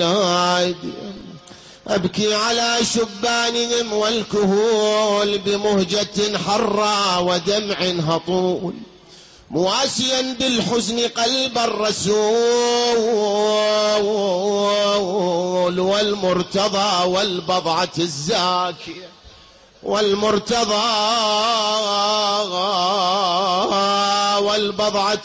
أبكي على شبانهم والكهول بمهجة حرى ودمع هطول، مواسيا بالحزن قلب الرسول والمرتضى والبضعة الزاكية، والمرتضى والبضعة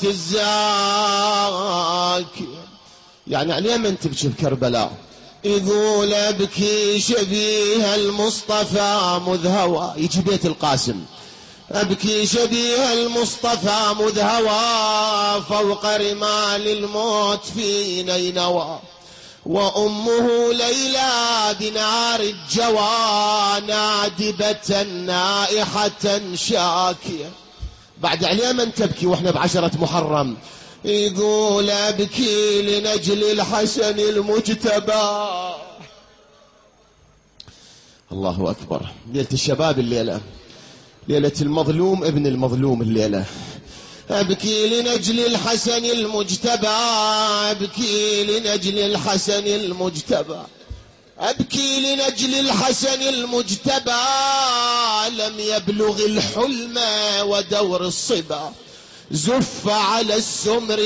الزاكية. يعني عليه من تبكي بكربلاء؟ يقول أبكي شبيه المصطفى مذ هوى، يجي بيت القاسم، أبكي شبيه المصطفى مذ هوى فوق رمال الموت في نينوى، وأمه ليلى بنار الجوى نادبة نائحة شاكية. بعد عليه من تبكي واحنا بعشرة محرم؟ يقول أبكي لنجل الحسن المجتبى. الله أكبر. ليلة الشباب الليلة، ليلة المظلوم ابن المظلوم الليلة. أبكي لنجل الحسن المجتبى، أبكي لنجل الحسن المجتبى، أبكي لنجل الحسن المجتبى، لم يبلغ الحلم ودور الصبا، زف على السمر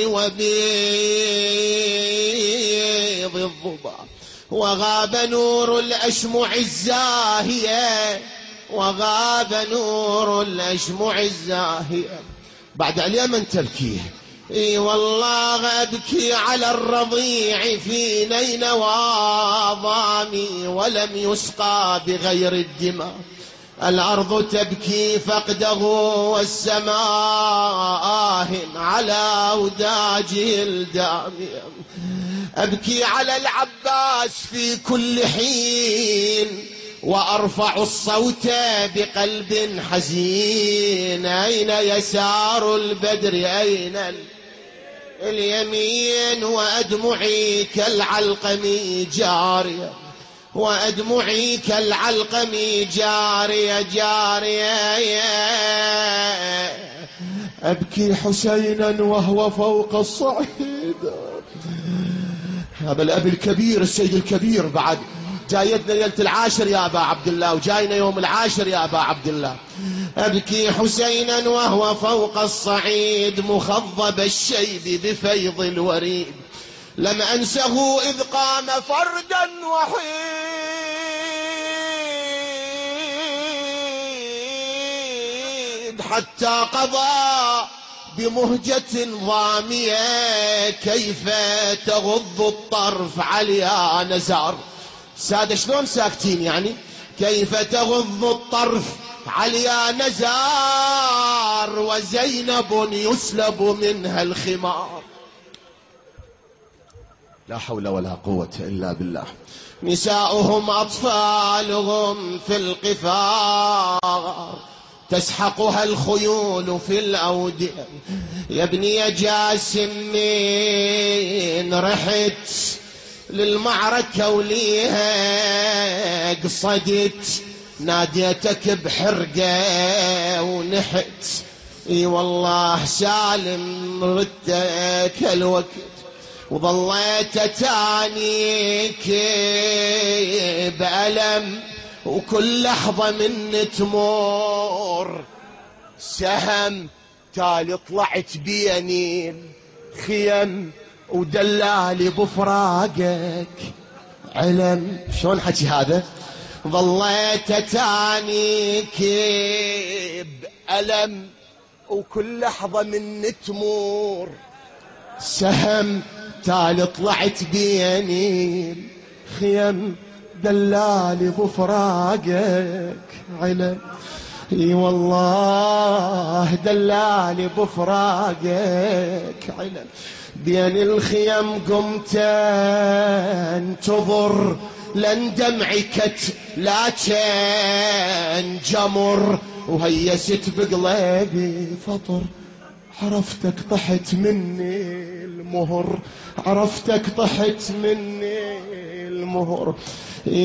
وبيض الضبا، وغاب نور الأشمع الزاهية، وغاب نور الأشمع الزاهية. بعد عليه من تبكيه؟ اي والله أبكي على الرضيع في نينوى ضامي ولم يسقى بغير الدماء، الأرض تبكي فقده والسماء على وداجه الدامي. أبكي على العباس في كل حين وأرفع الصوت بقلب حزين، أين يسار البدر أين اليمين، وأدمعي كالعلقم جارية، وأدمعي كالعلقم جارية جارية. أبكي حسينا وهو فوق الصعيد. هذا الأب الكبير السيد الكبير بعد جايتنا ليلة العاشر يا أبا عبد الله، وجاينا يوم العاشر يا أبا عبد الله. أبكي حسينا وهو فوق الصعيد مخضب الشيب بفيض الوريد، لم أنسه إذ قام فردا وحيد، حتى قضى بمهجة ضامية، كيف تغض الطرف عليا نزار. سادة شلون ساكتين يعني؟ كيف تغض الطرف عليا نزار، وزينب يسلب منها الخمار. لا حول ولا قوة إلا بالله. نساؤهم أطفالهم في القفار، تسحقها الخيول في الأودية. يا ابني جاسم من رحت للمعركة وليها قصدت، ناديتك بحرقة ونحت. اي والله سالم ردتك الوقت، وظليت تانيك بألم، وكل لحظة من تمر سهم تالي طلعت بيني خيم، ودلالي بفراقك علم. شلون حكي هذا؟ ظليت تانيك بألم، وكل لحظة من تمر سهم تالي طلعت بيني خيم، دلالي بفراقك علم. اي والله دلالي بفراقك علم. بين الخيم قمت انتظر لن دمعك لا كان جمر، وهيست بقلبي فطر، عرفتك طحت مني المهر، عرفتك طحت مني المهر. اي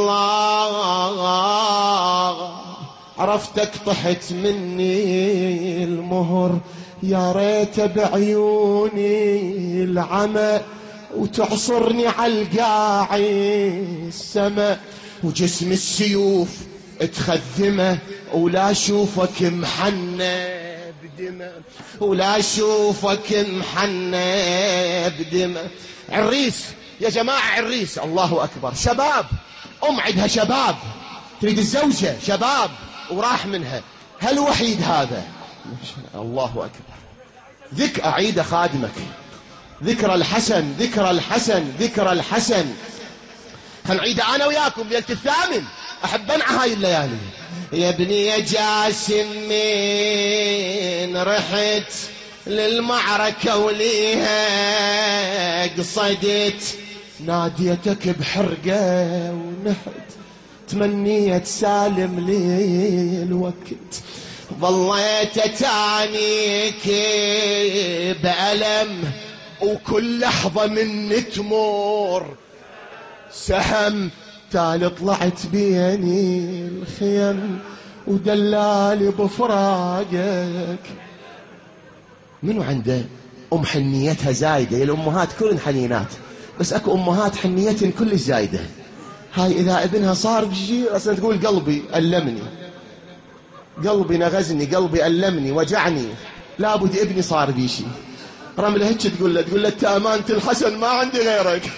والله عرفتك طحت مني المهر، يا ريت بعيوني العمى وتعصرني عالقاعي السما، وجسم السيوف تخذمه، ولا اشوفك محنى بدمه، ولا اشوفك محنى بدمه. عريس يا جماعة، عريس، الله أكبر، شباب، عندها شباب تريد الزوجة، شباب وراح منها، هل وحيد هذا؟ الله أكبر. أعيد خادمك، ذكر الحسن، ذكر الحسن، ذكر الحسن. هنعيد أنا وياكم ليلة الثامن، أحب أنعى هاي الليالي. يا ابني يا جاسم من رحت للمعركة وليها قصدت، ناديتك بحرقة ونحت، تمنيت سالم لي الوقت، ظليت اتانيك بألم، وكل لحظة مني تمر سهم، تالي طلعت بيني الخيم ودلالي بفراقك. منو عنده حنيتها زايدة؟ الأمهات كلن حنينات، بس أكو أمهات حنيتهن كل زايدة. هاي إذا ابنها صار بشي أصلا تقول قلبي ألمني، قلبي نغزني، قلبي ألمني، وجعني، لابد ابني صار بيشي. رملة هيك تقول له أنت أمانة الحسن ما عندي غيرك.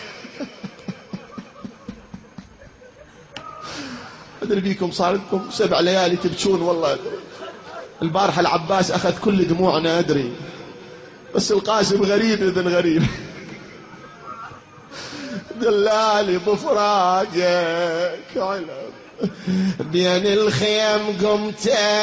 أدري بيكم صار لكم 7 ليالي تبكون والله. البارحة العباس أخذ كل دموعنا أدري، بس القاسم غريب إذن غريب. دلالي بفراقك علم، بين الخيم قمت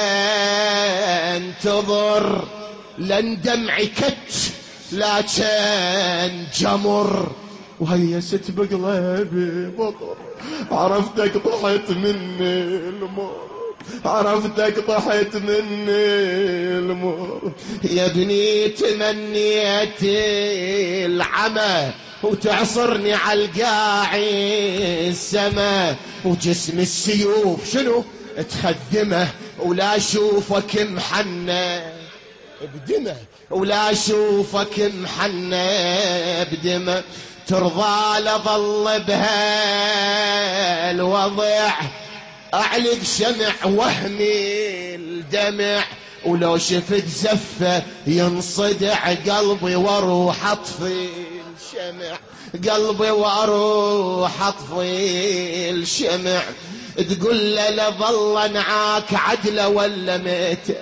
انتظر، لن دمعي كت لا كان جمر، وهيست بقلبي بطر، عرفتك طحت مني المر، عرفتك طحت مني المر. يا ابني تمنيت العمى، وتعصرني عالقاعي السما، وجسم السيوف شنو تخدمه، ولا اشوفك محنى بدمه، ولا اشوفك محنى بدمه. ترضى لظل بها الوضع، اعلق شمع وهمي الدمع، ولو شفت زفه ينصدع قلبي واروح اطفي الشمع، قلبي واروح اطفي الشمع. تقول له لظل نعاك عدله ولا ميته.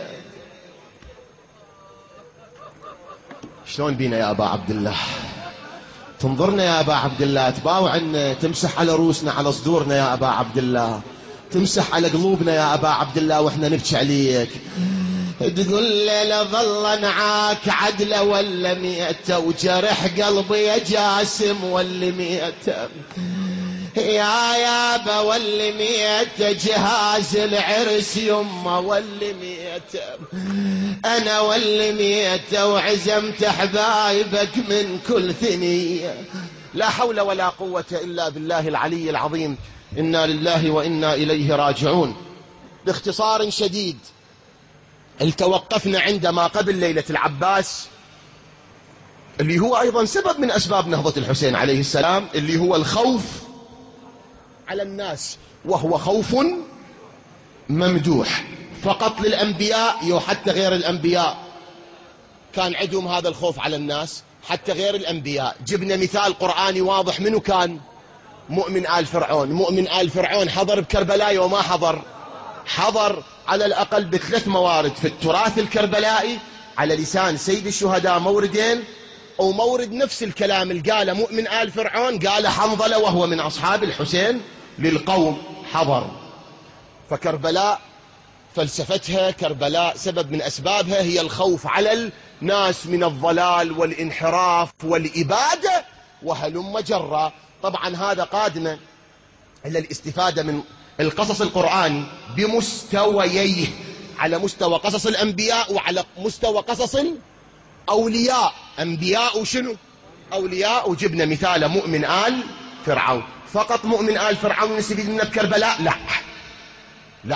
شلون بينا يا ابا عبد الله؟ تنظرنا يا ابا عبد الله، تباوع عنا، تمسح على روسنا، على صدورنا يا ابا عبد الله، تمسح على قلوبنا يا ابا عبد الله واحنا نبكي عليك. تقول له لظل نعاك عدله ولا ميته، وجرح قلبي يا جاسم واللي ميته، يا يابا واللي ميته، جهاز العرس يمه واللي ميته، انا واللي ميته، وعزمت حبايبك من كل ثنيه. لا حول ولا قوه الا بالله العلي العظيم. انا لله وانا اليه راجعون. باختصار شديد، التوقفنا عندما قبل ليلة العباس، اللي هو أيضا سبب من أسباب نهضة الحسين عليه السلام، اللي هو الخوف على الناس، وهو خوف ممدوح فقط للأنبياء، وحتى غير الأنبياء كان عندهم هذا الخوف على الناس، حتى غير الأنبياء. جبنا مثال قرآني واضح، منه كان؟ مؤمن آل فرعون. مؤمن آل فرعون حضر بكربلاء وما حضر؟ حضر على الأقل ب3 موارد في التراث الكربلائي على لسان سيد الشهداء، موردين، أو مورد نفس الكلام اللي قاله مؤمن آل فرعون قاله حنظلة وهو من أصحاب الحسين للقوم، حضر. فكربلاء فلسفتها، كربلاء سبب من أسبابها هي الخوف على الناس من الضلال والانحراف والإبادة وهلم جرا. طبعا هذا قادمة إلى الاستفادة من القصص القرآني بمستوييه، على مستوى قصص الأنبياء وعلى مستوى قصص الأولياء. أنبياء وشنو؟ أولياء. وجبنا مثال مؤمن آل فرعون. فقط مؤمن آل فرعون نستفيد منه بكربلاء؟ لا لا،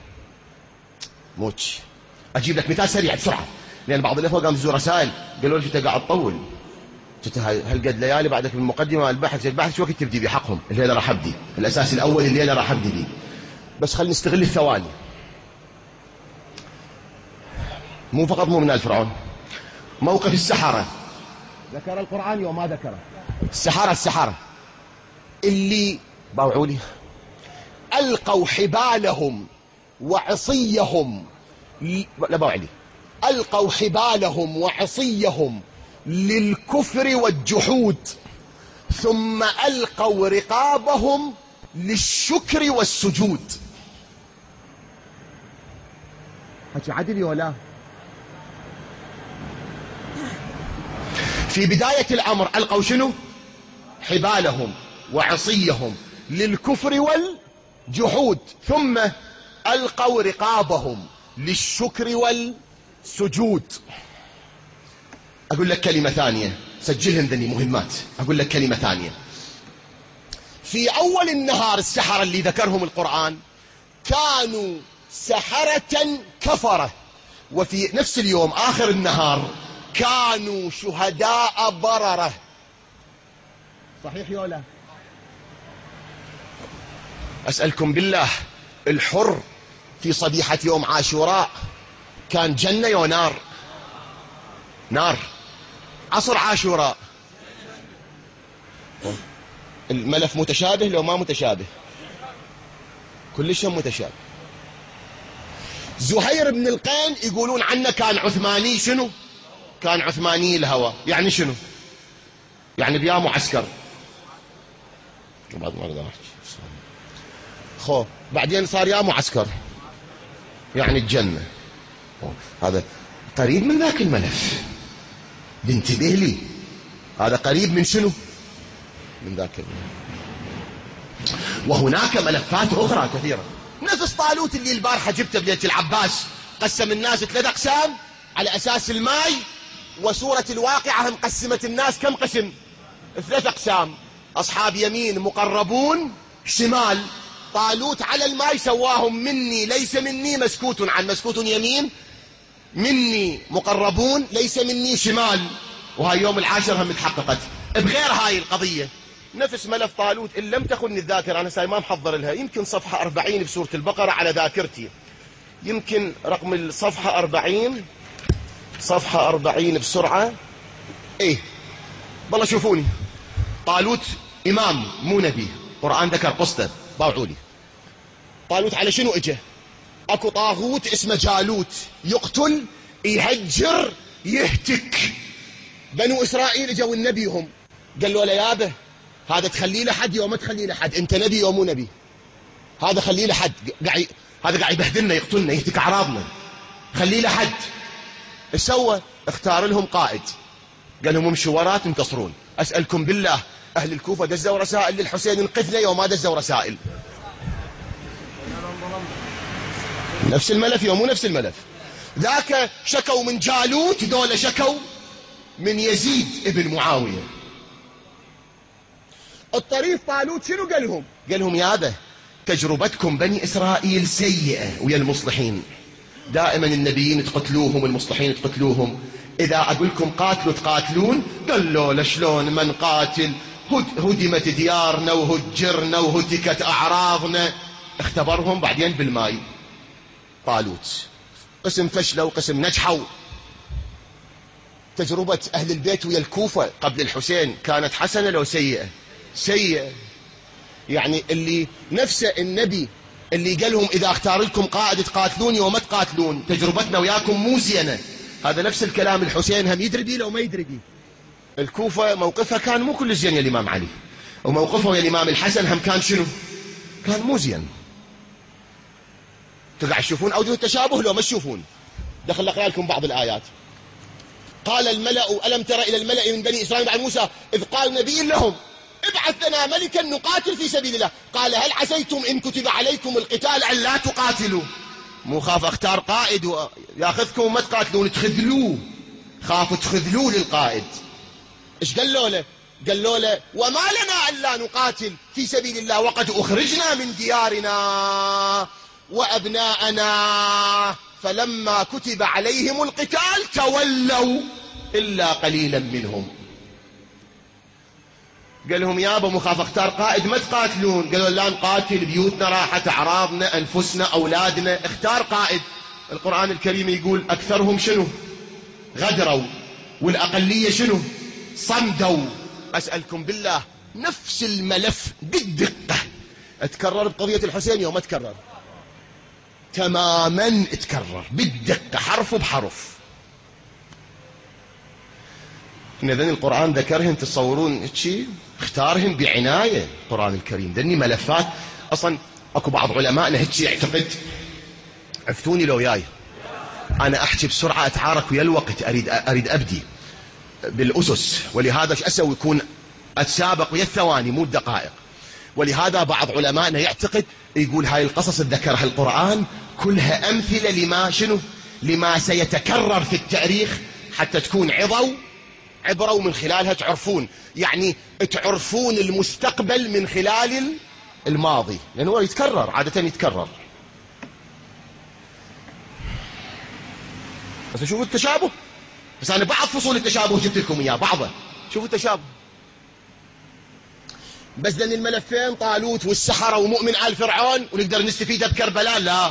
موش. أجيب لك مثال سريع بسرعة، لأن بعض الأخوة قاموا يزور رسائل قالوا لي أنت قاعد تطول. هالقد ليالي بعدك بالمقدمة البحث شو وقت تبدي بحقهم؟ الليلة راح أبدي الأساس الأول، الليلة راح أبدي بيه، بس خلينا نستغل الثواني. مو فقط مو من آل فرعون، موقف السحرة ذكر القرآن يوم ما ذكره. السحرة اللي باوعوا لي ألقوا حبالهم وعصيهم لا باوعوا لي ألقوا حبالهم وعصيهم للكفر والجحود، ثم ألقوا رقابهم للشكر والسجود. حكي عدل ولا؟ في بداية الأمر ألقوا شنو؟ حبالهم وعصيهم للكفر والجحود، ثم ألقوا رقابهم للشكر والسجود. أقول لك كلمة ثانية، سجلهم ذني مهمات. أقول لك كلمة ثانية. في أول النهار السحرة اللي ذكرهم القرآن كانوا سحرة كفرة، وفي نفس اليوم آخر النهار كانوا شهداء بررة. صحيح يولا؟ أسألكم بالله، الحر في صبيحة يوم عاشوراء كان جنة يو نار؟ نار. عصر عاشوراء الملف متشابه لو ما متشابه؟ كلش متشابه. زهير بن القين يقولون عنه كان عثماني. شنو؟ كان عثماني الهوى. يعني شنو؟ يعني بيا معسكر. بعد ما بعدين صار يا معسكر، يعني الجنة. هذا قريب من ذاك الملف، بنتبه لي. هذا قريب من شنو؟ من ذاك الملف. وهناك ملفات أخرى كثيرة، نفس طالوت اللي البارحة جبته بليلة العباس، قسم الناس 3 أقسام على أساس الماي، وسورة الواقعة هم قسمت الناس كم قسم؟ 3 أقسام، أصحاب يمين، مقربون، شمال. طالوت على الماي سواهم مني ليس مني مسكوت عن مسكوت يمين، مني مقربون ليس مني شمال. وهاي يوم العاشر هم تحققت بغير هاي القضية. نفس ملف طالوت إن لم تخني الذاكرة، أنا ساي ما محضر لها، يمكن صفحة 40 بسورة البقرة على ذاكرتي، يمكن رقم الصفحة 40، صفحة 40 بسرعة. إيه والله شوفوني، طالوت إمام مو نبي، قرآن ذكر قصته. باوعوا لي طالوت على شنو اجى؟ اكو طاغوت اسمه جالوت، يقتل يهجر يهتك. بنو اسرائيل اجوا النبيهم قالوا له يابه هذا تخليه لحد يوم ما تخليه لحد، انت نبي يوم مو نبي، هذا خليه لحد، هذا قاعد يبهدلنا يقتلنا يهتك اعراضنا، خليه لحد. ايش سوى؟ اختار لهم قائد، قال لهم امشوا وراه تنتصرون. اسالكم بالله اهل الكوفه دزوا رسائل للحسين انقذنا يوم ما دزوا رسائل؟ نفس الملف يوم مو نفس الملف. ذاك شكوا من جالوت، دول شكوا من يزيد ابن معاوية. الطريف طالوت شنو قال لهم؟ قال لهم يابا تجربتكم بني إسرائيل سيئة ويا المصلحين، دائما النبيين تقتلوهم والمصلحين تقتلوهم، إذا أقول لكم قاتلوا تقاتلون. قالوا له شلون ما نقاتل؟ هدمت ديارنا وهجرنا وهتكت أعراضنا. اختبرهم بعدين بالماي. طالوت قسم فشلوا وقسم نجحوا. تجربة أهل البيت ويا الكوفة قبل الحسين كانت حسنة لو سيئة؟ سيئة. يعني اللي نفسه النبي اللي قال لهم إذا اختار لكم قائد تقاتلوني وما تقاتلون، تجربتنا وياكم مو زينة. هذا نفس الكلام الحسين هم يدري بيه لو ما يدري بيه. الكوفة موقفها كان مو كل زين يا الإمام علي، وموقفه يا الإمام الحسن هم كان شنو؟ كان مو زين. تقعد تشوفون أوجه التشابه لو ما تشوفون؟ دخل أقرأ لكم بعض الآيات. قال الملأ ألم تر إلى الملأ من بني إسرائيل بعد موسى إذ قال نبي لهم ابعث لنا ملكا نقاتل في سبيل الله قال هل عسيتم إن كتب عليكم القتال أن لا تقاتلوا؟ مو خاف اختار قائد وياخذكم وما تقاتلون تخذلوه، خافوا تخذلوه للقائد. ايش قالوا له؟ قالوا له وما لنا ألا نقاتل في سبيل الله وقد أخرجنا من ديارنا وأبناءنا فلما كتب عليهم القتال تولوا إلا قليلا منهم. قال لهم يابا مخاف اختار قائد ما تقاتلون. قالوا لا نقاتل، بيوتنا راحت، اعراضنا، انفسنا، اولادنا، اختار قائد. القرآن الكريم يقول اكثرهم شنو؟ غدروا، والاقلية شنو؟ صمدوا. اسألكم بالله نفس الملف بالدقة اتكرر بقضية الحسين يوم ما تكرر؟ تماما اتكرر بالدقة حرف بحرف. إذن القرآن ذكرهن تصورون شيء، اختارهم بعناية. القرآن الكريم ذني ملفات. أصلا أكو بعض علمائنا هيك يعتقد، عفتوني لو جاي أنا أحكي بسرعة أتعارك ويا الوقت، أريد أبدي بالأسس، ولهذا ايش أسوي؟ يكون أتسابق ويا الثواني مو الدقائق. ولهذا بعض علمائنا يعتقد يقول هاي القصص اللي ذكرها القرآن كلها أمثلة لما شنو؟ لما سيتكرر في التاريخ، حتى تكون عبرة ومن خلالها تعرفون، يعني تعرفون المستقبل من خلال الماضي، لأنه هو يتكرر عادة يتكرر. بس شوفوا التشابه. بس أنا بعض فصول التشابه جبت لكم إياه بعضه، شوفوا التشابه. بس لأن الملفين طالوت والسحرة ومؤمن آل فرعون ونقدر نستفيد بكربلاء، لا.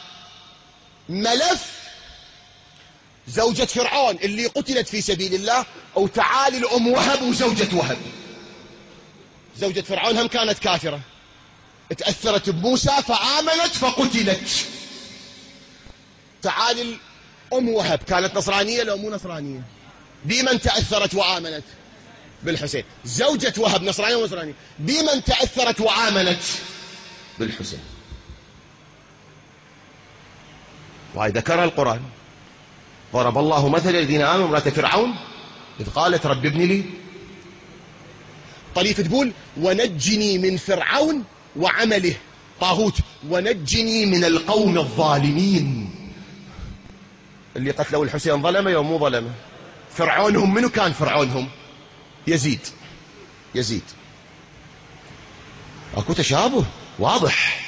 ملف زوجة فرعون اللي قتلت في سبيل الله، أو تعالي الأم وهب وزوجة وهب. زوجة فرعون هم كانت كافرة، تأثرت بموسى فآمنت فقتلت. تعالي الأم وهب كانت نصرانية لو مو نصرانية؟ بمن تأثرت وآمنت؟ بالحسين. زوجة وهب نصرانية ونصرانية، بمن تأثرت وآمنت؟ بالحسين. وهي ذكرها القرآن. ضرب الله مثل الذين آمنوا امرأة فرعون إذ قالت رب ابن لي. طريف تقول ونجني من فرعون وعمله طاغوت، ونجني من القوم الظالمين. اللي قتلوا الحسين ظلمه يوم مو ظلمه؟ فرعونهم منو كان فرعونهم؟ يزيد. اكو تشابه واضح.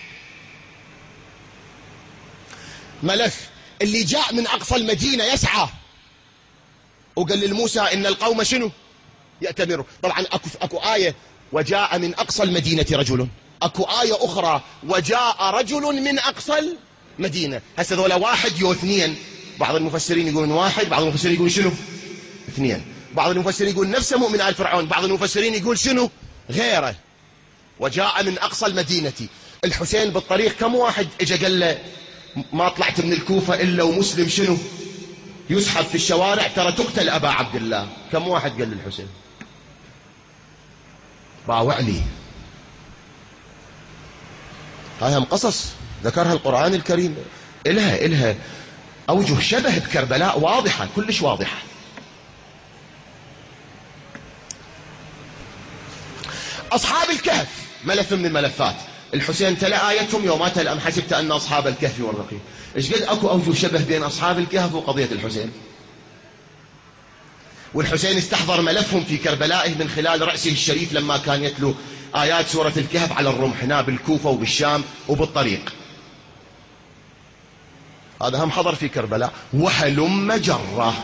ملف اللي جاء من أقصى المدينة يسعى وقال للموسى إن القوم شنو؟ يأتمروا. طبعا أكو آية وجاء من أقصى المدينة رجل، أكو آية أخرى وجاء رجل من أقصى المدينة. هسه ذولا واحد يو اثنين، بعض المفسرين يقولون واحد، بعض المفسرين يقول شنو؟ اثنين. بعض المفسرين يقول نفسه مؤمن آل فرعون، بعض المفسرين يقول شنو؟ غيره. وجاء من أقصى المدينة. الحسين بالطريق كم واحد اجى قال له ما طلعت من الكوفة إلا ومسلم شنو؟ يسحب في الشوارع، ترى تقتل أبا عبد الله. كم واحد قال للحسين؟ باوع لي. هاي هم قصص ذكرها القرآن الكريم، إلها أوجه شبه بكربلاء واضحة، كلش واضحة. أصحاب الكهف ملف من الملفات. الحسين تلا آيتهم يوم تلا أم حسبت أن أصحاب الكهف والرقيم. إيش قد أكو أوجه شبه بين أصحاب الكهف وقضية الحسين. والحسين استحضر ملفهم في كربلائه من خلال رأسه الشريف لما كان يتلو آيات سورة الكهف على الرمح هنا بالكوفة وبالشام وبالطريق. هذا هم حضر في كربلاء. وهلم جرة.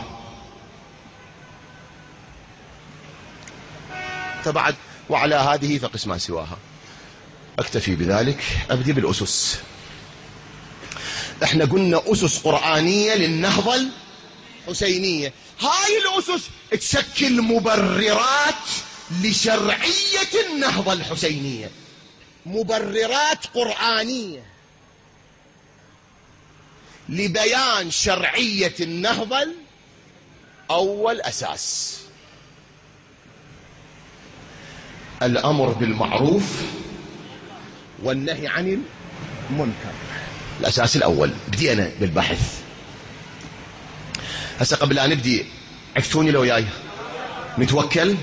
فبعد وعلى هذه فقس ما سواها. أكتفي بذلك. أبدي بالأسس. احنا قلنا أسس قرآنية للنهضة الحسينية. هاي الأسس تشكل مبررات لشرعية النهضة الحسينية، مبررات قرآنية لبيان شرعية النهضة. أول أساس الأمر بالمعروف والنهي عن المنكر. الأساس الأول. بدينا بالبحث. هسه قبل أن نبدي عفتوني لو جاي متوكل.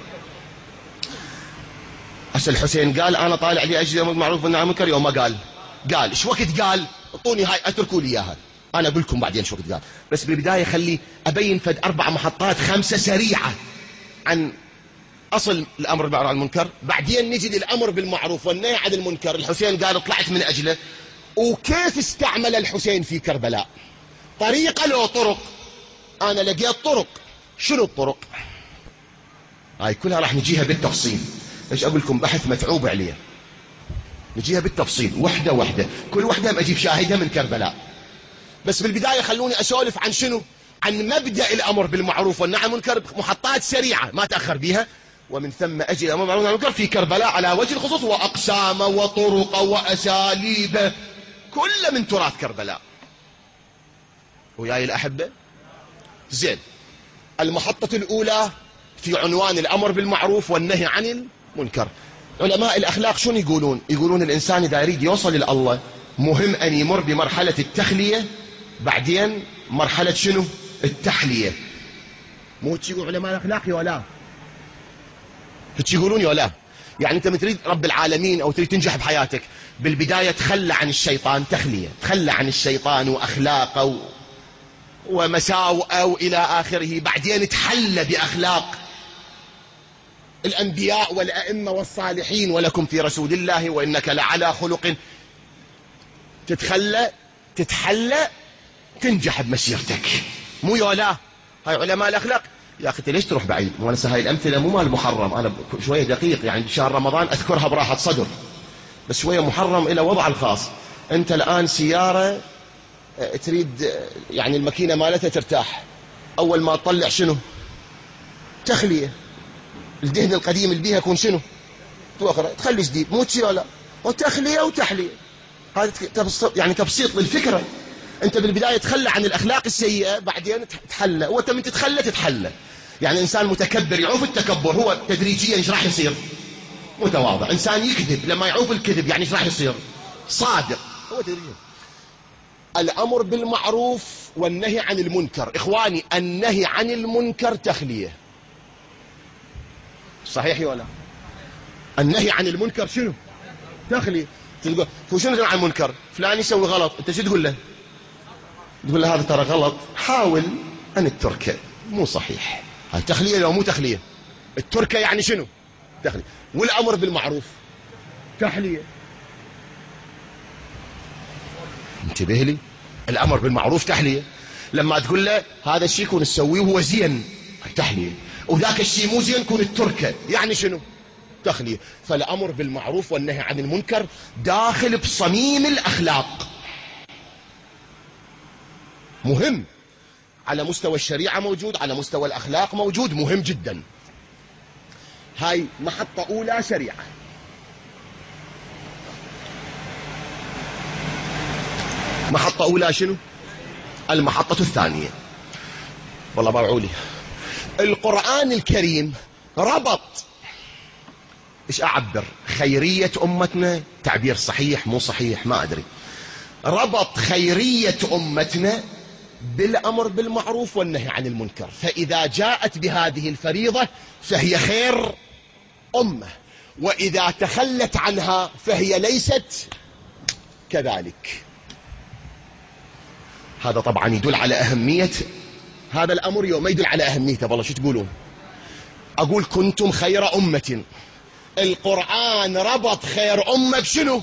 هسه الحسين قال أنا طالع لي أجل المعروف والنهي عن المنكر يوم ما قال إيش وقت قال؟ اعطوني هاي اتركوا لي اياها، انا اقول لكم بعدين شو وقت قال. بس بالبدايه خلي ابين فد 4 محطات 5 سريعه عن أصل الأمر بالمعروف عن المنكر، بعدين نجي للأمر بالمعروف والنهي عن المنكر. الحسين قال طلعت من أجله، وكيف استعمل الحسين في كربلاء. طريقة لو طرق. أنا لقيت طرق. شنو الطرق؟ هاي كلها راح نجيها بالتفصيل. ايش اقول لكم؟ بحث متعوب عليه، نجيها بالتفصيل وحده وحده، كل وحده اجيب شاهدها من كربلاء. بس بالبدايه خلوني اسولف عن شنو؟ عن مبدا الامر بالمعروف والنهي عن المنكر، محطات سريعه ما تاخر بيها، ومن ثم اجي الامر بالمعروف والنهي عن المنكر في كربلاء على وجه الخصوص، واقسامه وطرقه واساليبه كله من تراث كربلاء. وياي الاحبه؟ زين، المحطه الاولى في عنوان الامر بالمعروف والنهي عن المنكر. علماء الاخلاق شنو يقولون؟ يقولون الانسان اذا يريد يوصل الى الله مهم ان يمر بمرحله التخليه، بعدين مرحله شنو؟ التحليه. مو هيك يقول علماء الاخلاق يا ولا؟ هيك يقولون يا ولا؟ يعني انت من تريد رب العالمين او تريد تنجح بحياتك، بالبدايه تخلى عن الشيطان، تخليه، تخلى عن الشيطان واخلاقه ومساوئه والى اخره، بعدين تحلى باخلاق الأنبياء والأئمة والصالحين، ولكم في رسول الله وإنك لعلى خلق. تتحلى تنجح بمسيرتك، مو يولا؟ هاي علماء الأخلاق. يا أخي ليش تروح بعيد؟ وأنا هاي الأمثلة مو مال محرم، أنا شوية دقيق، يعني بشهر رمضان أذكرها براحة صدر، بس شوية محرم إلى وضع الخاص. أنت الآن سيارة تريد يعني الماكينة مالتها ترتاح، أول ما تطلع شنو؟ تخلية. الدهن القديم اللي بيها يكون شنو؟ تخلي جديد، مو تشي ولا؟ وتخليه وتحليه. هذا يعني تبسيط للفكره. انت بالبدايه تخلى عن الاخلاق السيئه، بعدين تحلى، وانت من تتحلى. يعني انسان متكبر يعوف التكبر، هو تدريجيا ايش راح يصير؟ متواضع. انسان يكذب، لما يعوف الكذب يعني ايش راح يصير؟ صادق. هو تدريجيا. الامر بالمعروف والنهي عن المنكر، اخواني النهي عن المنكر تخليه. صحيح ولا؟ النهي عن المنكر شنو؟ تخليه. تقول شنو عن المنكر؟ فلان يسوي غلط، انت شو تقول له؟ تقول له هذا ترى غلط، حاول ان التركه مو صحيح. هاي تخليه لو مو تخليه؟ التركه يعني شنو؟ تخليه. والامر بالمعروف تحليه. انتبه لي، الامر بالمعروف تحليه. لما تقول له هذا الشيء كون تسويه وهو زين، تحليه، وذاك الشيء مو زين كون التركه، يعني شنو؟ تخليه. فالامر بالمعروف والنهي عن المنكر داخل بصميم الاخلاق، مهم على مستوى الشريعه موجود، على مستوى الاخلاق موجود، مهم جدا. هاي محطه اولى شريعه. محطه اولى شنو؟ المحطه الثانيه. والله باوعولي، القرآن الكريم ربط، ايش اعبر؟ خيرية امتنا، تعبير صحيح مو صحيح ما ادري، ربط خيرية امتنا بالامر بالمعروف والنهي عن المنكر. فاذا جاءت بهذه الفريضة فهي خير امة، واذا تخلت عنها فهي ليست كذلك. هذا طبعا يدل على اهمية هذا الأمر، يوم ما يدل على أهميته. والله شو تقولون؟ أقول كنتم خير أمة. القرآن ربط خير أمة بشنو؟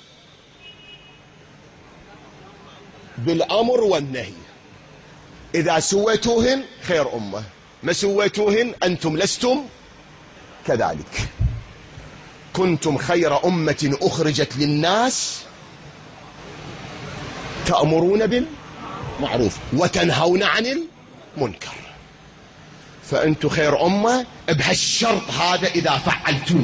بالأمر والنهي. إذا سويتوهن خير أمة، ما سويتوهن أنتم لستم كذلك. كنتم خير أمة أخرجت للناس تأمرون بالمعروف وتنهون عن المنكر. فأنتم خير أمة بهالشرط هذا إذا فعلتوه.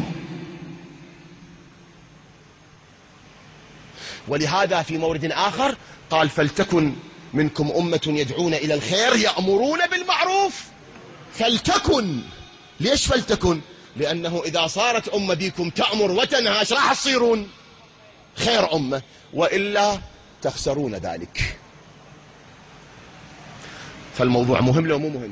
ولهذا في مورد آخر قال فلتكن منكم أمة يدعون إلى الخير يأمرون بالمعروف. فلتكن. ليش فلتكن؟ لأنه إذا صارت أمة بيكم تأمر وتنهى راح تصيرون خير أمة، وإلا تخسرون ذلك. فالموضوع مهم لو مو مهم؟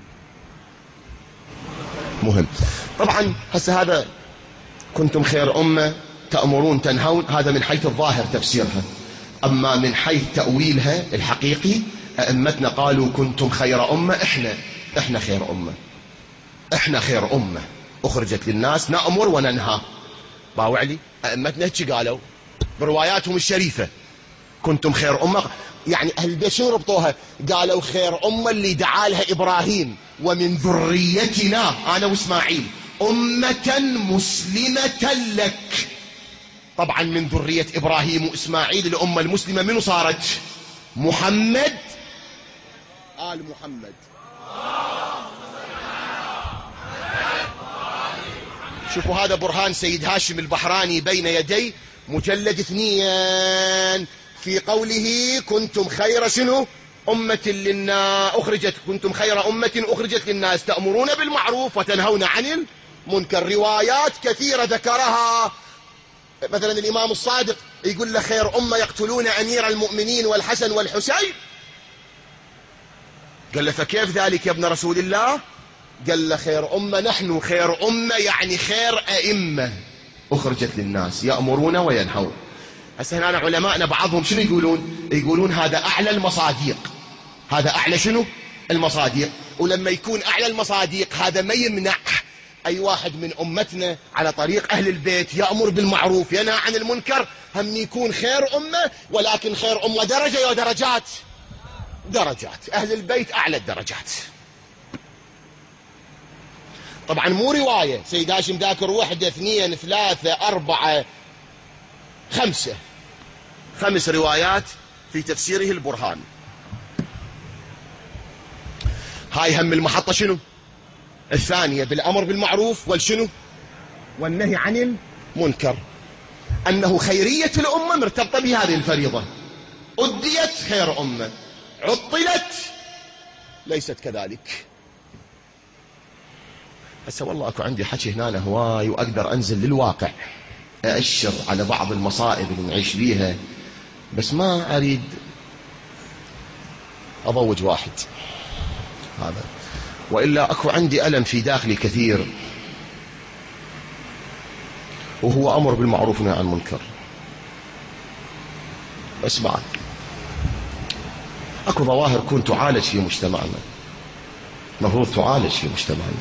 مهم. طبعا هسه هذا كنتم خير أمة تأمرون تنهون، هذا من حيث الظاهر تفسيرها. أما من حيث تأويلها الحقيقي أئمتنا قالوا كنتم خير أمة، إحنا خير أمة، إحنا خير أمة أخرجت للناس نأمر وننهى. باوع لي أئمتنا هيك قالوا برواياتهم الشريفة كنتم خير أمة. يعني أهل البيت شنو ربطوها؟ قالوا خير أمة اللي دعا لها إبراهيم ومن ذريتنا أنا وإسماعيل، أمة مسلمة لك. طبعا من ذرية إبراهيم وإسماعيل الأمة المسلمة منو صارت؟ محمد، آل محمد. شوفوا هذا برهان سيد هاشم البحراني بين يدي مجلد 2 في قوله كنتم خير شنو؟ أمة للناس أخرجت، كنتم خير أمة أخرجت للناس تأمرون بالمعروف وتنهون عن المنكر. روايات كثيرة ذكرها، مثلا الإمام الصادق يقول له خير أمة يقتلون أمير المؤمنين والحسن والحسين. قال له فكيف ذلك يا ابن رسول الله؟ قال له خير أمة نحن، خير أمة يعني خير أئمة أخرجت للناس يأمرون وينهون. هسه هنا علماءنا بعضهم شنو يقولون؟ يقولون هذا أعلى المصاديق، هذا أعلى شنو؟ المصاديق. ولما يكون أعلى المصاديق هذا ما يمنع أي واحد من أمتنا على طريق أهل البيت يأمر بالمعروف ينهى عن المنكر هم يكون خير أمة، ولكن خير أمة درجة يا درجات، درجات أهل البيت أعلى الدرجات. طبعا مو رواية، سيد هاشم ذاكر 1 2 3 4 5 روايات في تفسيره البرهان. هاي هم المحطة شنو؟ الثانية بالأمر بالمعروف والشنو؟ والنهي عن المنكر. أنه خيرية الأمة مرتبطة بهذه الفريضة. أديت خير أمة، عطلت ليست كذلك. هسه والله أكو عندي حكي هنا هواي وأقدر أنزل للواقع أأشر على بعض المصائب اللي نعيش بيها، بس ما أريد أضوج واحد هذا، وإلا أكو عندي ألم في داخلي كثير، وهو أمر بالمعروف ونهي عن المنكر. بس بعد أكو ظواهر كنت تعالج في مجتمعنا، مفروض تعالج في مجتمعنا.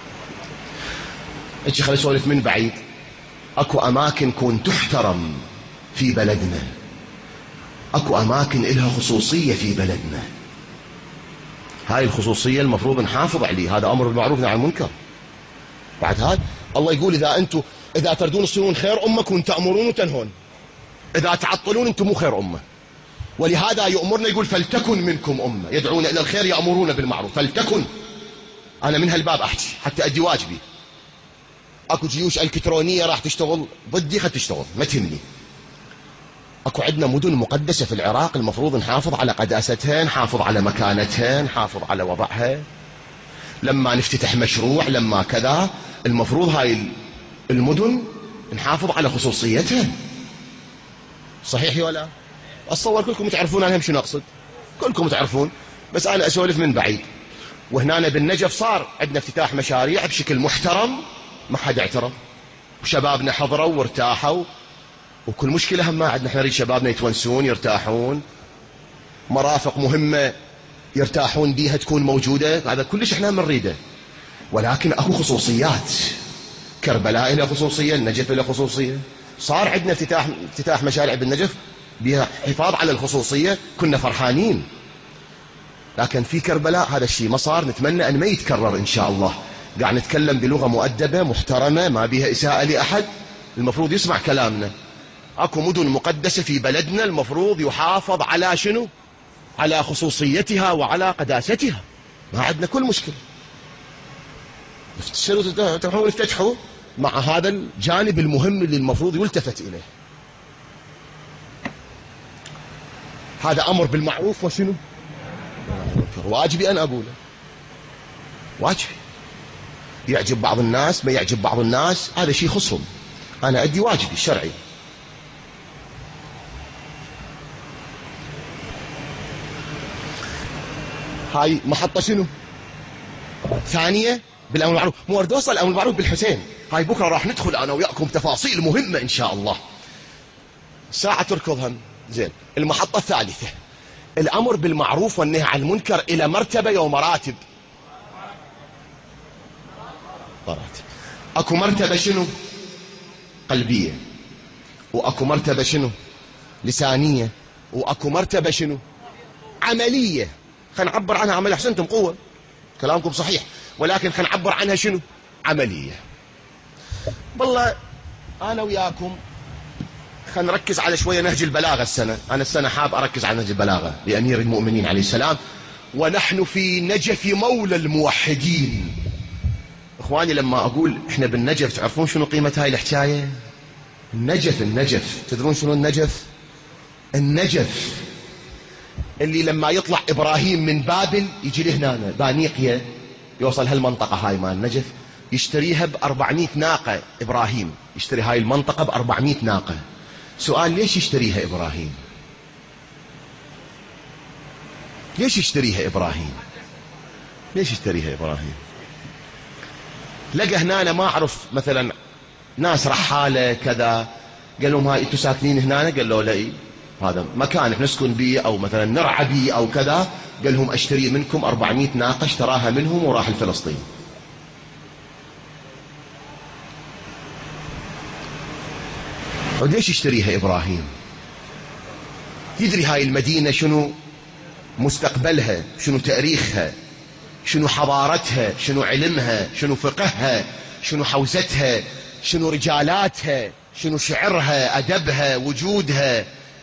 اجي خلي اسولف من بعيد. اكو اماكن كون تحترم في بلدنا، اكو اماكن لها خصوصية في بلدنا، هاي الخصوصية المفروض نحافظ عليه. هذا امر بالمعروف ونهي عن المنكر. بعد هذا الله يقول اذا تردون تصيرون خير امة كون تأمرون وتنهون، اذا تعطلون انتم مو خير امة. ولهذا يؤمرنا يقول فلتكن منكم امة يدعون الى الخير يأمرون بالمعروف. فلتكن، انا من هالباب احكي حتى ادي واجبي. اكو جيوش الكترونية راح تشتغل ضدي، خد تشتغل ما تهمني. اكو عندنا مدن مقدسة في العراق المفروض نحافظ على قداستها، نحافظ على مكانتها، نحافظ على وضعها. لما نفتتح مشروع لما كذا المفروض هاي المدن نحافظ على خصوصيتها. صحيح ولا؟ اتصور كلكم تعرفون انا شنو اقصد، كلكم تعرفون، بس انا اسولف من بعيد. وهنا بالنجف صار عندنا افتتاح مشاريع بشكل محترم، ما حد اعترض، وشبابنا حضروا وارتاحوا، وكل مشكلة هم ما عندنا. احنا نريد شبابنا يتونسون يرتاحون، مرافق مهمة يرتاحون بيها تكون موجودة، هذا كلش احنا بنريده. ولكن اكو خصوصيات، كربلاء لها خصوصية، النجف لها خصوصية. صار عندنا افتتاح مشاريع بالنجف بها حفاظ على الخصوصية، كنا فرحانين. لكن في كربلاء هذا الشيء ما صار، نتمنى ان ما يتكرر ان شاء الله. قاعد نتكلم بلغة مؤدبة محترمة ما بها إساءة لأحد، المفروض يسمع كلامنا. اكو مدن مقدسة في بلدنا المفروض يحافظ على شنو؟ على خصوصيتها وعلى قداستها، ما عندنا كل مشكلة. تروحوا يفتتحوا مع هذا الجانب المهم اللي المفروض يلتفت إليه. هذا أمر بالمعروف وشنو؟ واجبي أن أقوله، واجبي. يعجب بعض الناس ما يعجب بعض الناس، هذا شيء خصهم، أنا أدي واجبي الشرعي. هاي محطة شنو؟ ثانية بالأمر المعروف. مو اريد اوصل الأمر المعروف بالحسين، هاي بكرة راح ندخل أنا وياكم تفاصيل مهمة إن شاء الله، ساعة تركضها. زين، المحطة الثالثة الأمر بالمعروف والنهي عن المنكر إلى مرتبة ومراتب. اكو مرتبة شنو؟ قلبية، واكو مرتبة شنو؟ لسانية، واكو مرتبة شنو؟ عملية. خلينا نعبر عنها عملية. احسنتم، قوة كلامكم صحيح، ولكن خلينا نعبر عنها شنو؟ عملية. والله أنا وياكم خلينا نركز على شوية نهج البلاغة السنة. أنا السنة حاب أركز على نهج البلاغة لأمير المؤمنين عليه السلام، ونحن في نجف مولى الموحدين. إخواني لما أقول إحنا بالنجف، تعرفون شنو قيمة هاي الحكاية؟ النجف تدرون شنو النجف؟ النجف اللي لما يطلع إبراهيم من بابل يجي لهنا بانيقيا، يوصل هالمنطقة هاي مال النجف، يشتريها ب400 ناقة. إبراهيم يشتري هاي المنطقة ب400 ناقة. سؤال، ليش يشتريها إبراهيم؟ ليش يشتريها إبراهيم؟ ليش يشتريها إبراهيم؟ لقى هنا أنا ما أعرف مثلا ناس رحالة كذا، قال لهم هاي انتوا ساكنين هنا؟ قال له لا، هذا مكان احنا نسكن بيه او مثلا نرعى بيه او كذا. قال لهم اشتري منكم 400 ناقة، اشتراها منهم وراح لفلسطين. وليش يشتريها إبراهيم؟ يدري هاي المدينة شنو مستقبلها، شنو تاريخها، شنو حضارتها، شنو علمها، شنو فقهها، شنو حوزتها، شنو رجالاتها، شنو شعرها، أدبها، وجودها.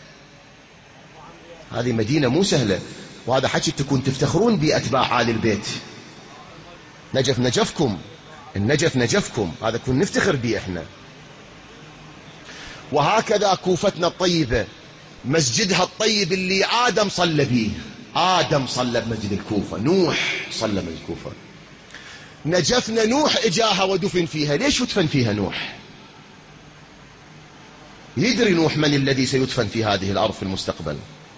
هذه مدينة مو سهلة، وهذا حكي تكون تفتخرون بأتباع آل البيت. نجف نجفكم، النجف نجفكم، هذا كن نفتخر به احنا. وهكذا كوفتنا الطيبة، مسجدها الطيب اللي آدم صلى به. آدم صلى بمسجد الكوفة، نوح صلى بمسجد الكوفة. نجفنا نوح إجاها ودفن فيها. ليش يدفن فيها نوح؟ يدري نوح من الذي سيدفن في هذه الأرض في المستقبل.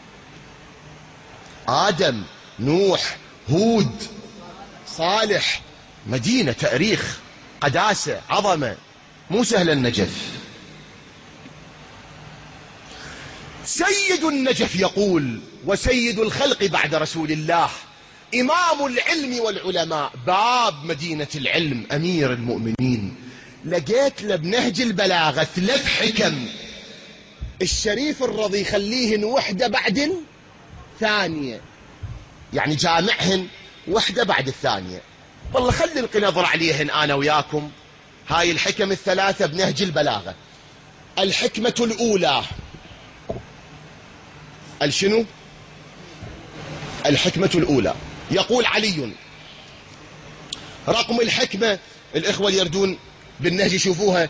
آدم، نوح، هود، صالح. مدينة، تاريخ، قداسة، عظمة، مو سهل النجف. سيد النجف يقول: وسيد الخلق بعد رسول الله، إمام العلم والعلماء، باب مدينة العلم، أمير المؤمنين. لقيت له بنهج البلاغة 3 حكم الشريف الرضي يخليهن وحدة بعد الثانية، يعني جامعهن وحدة بعد الثانية. والله خلي نلقي نظر عليهن أنا وياكم. هاي الحكم 3 بنهج البلاغة. الحكمة الأولى، الشنو؟ الحكمة الأولى. يقول علي، رقم الحكمة الإخوة اللي يردون بالنهج يشوفوها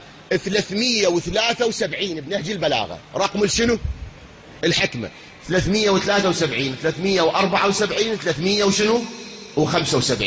373 بنهج البلاغة. رقم الشنو؟ الحكمة 373 374 300 وشنو و75.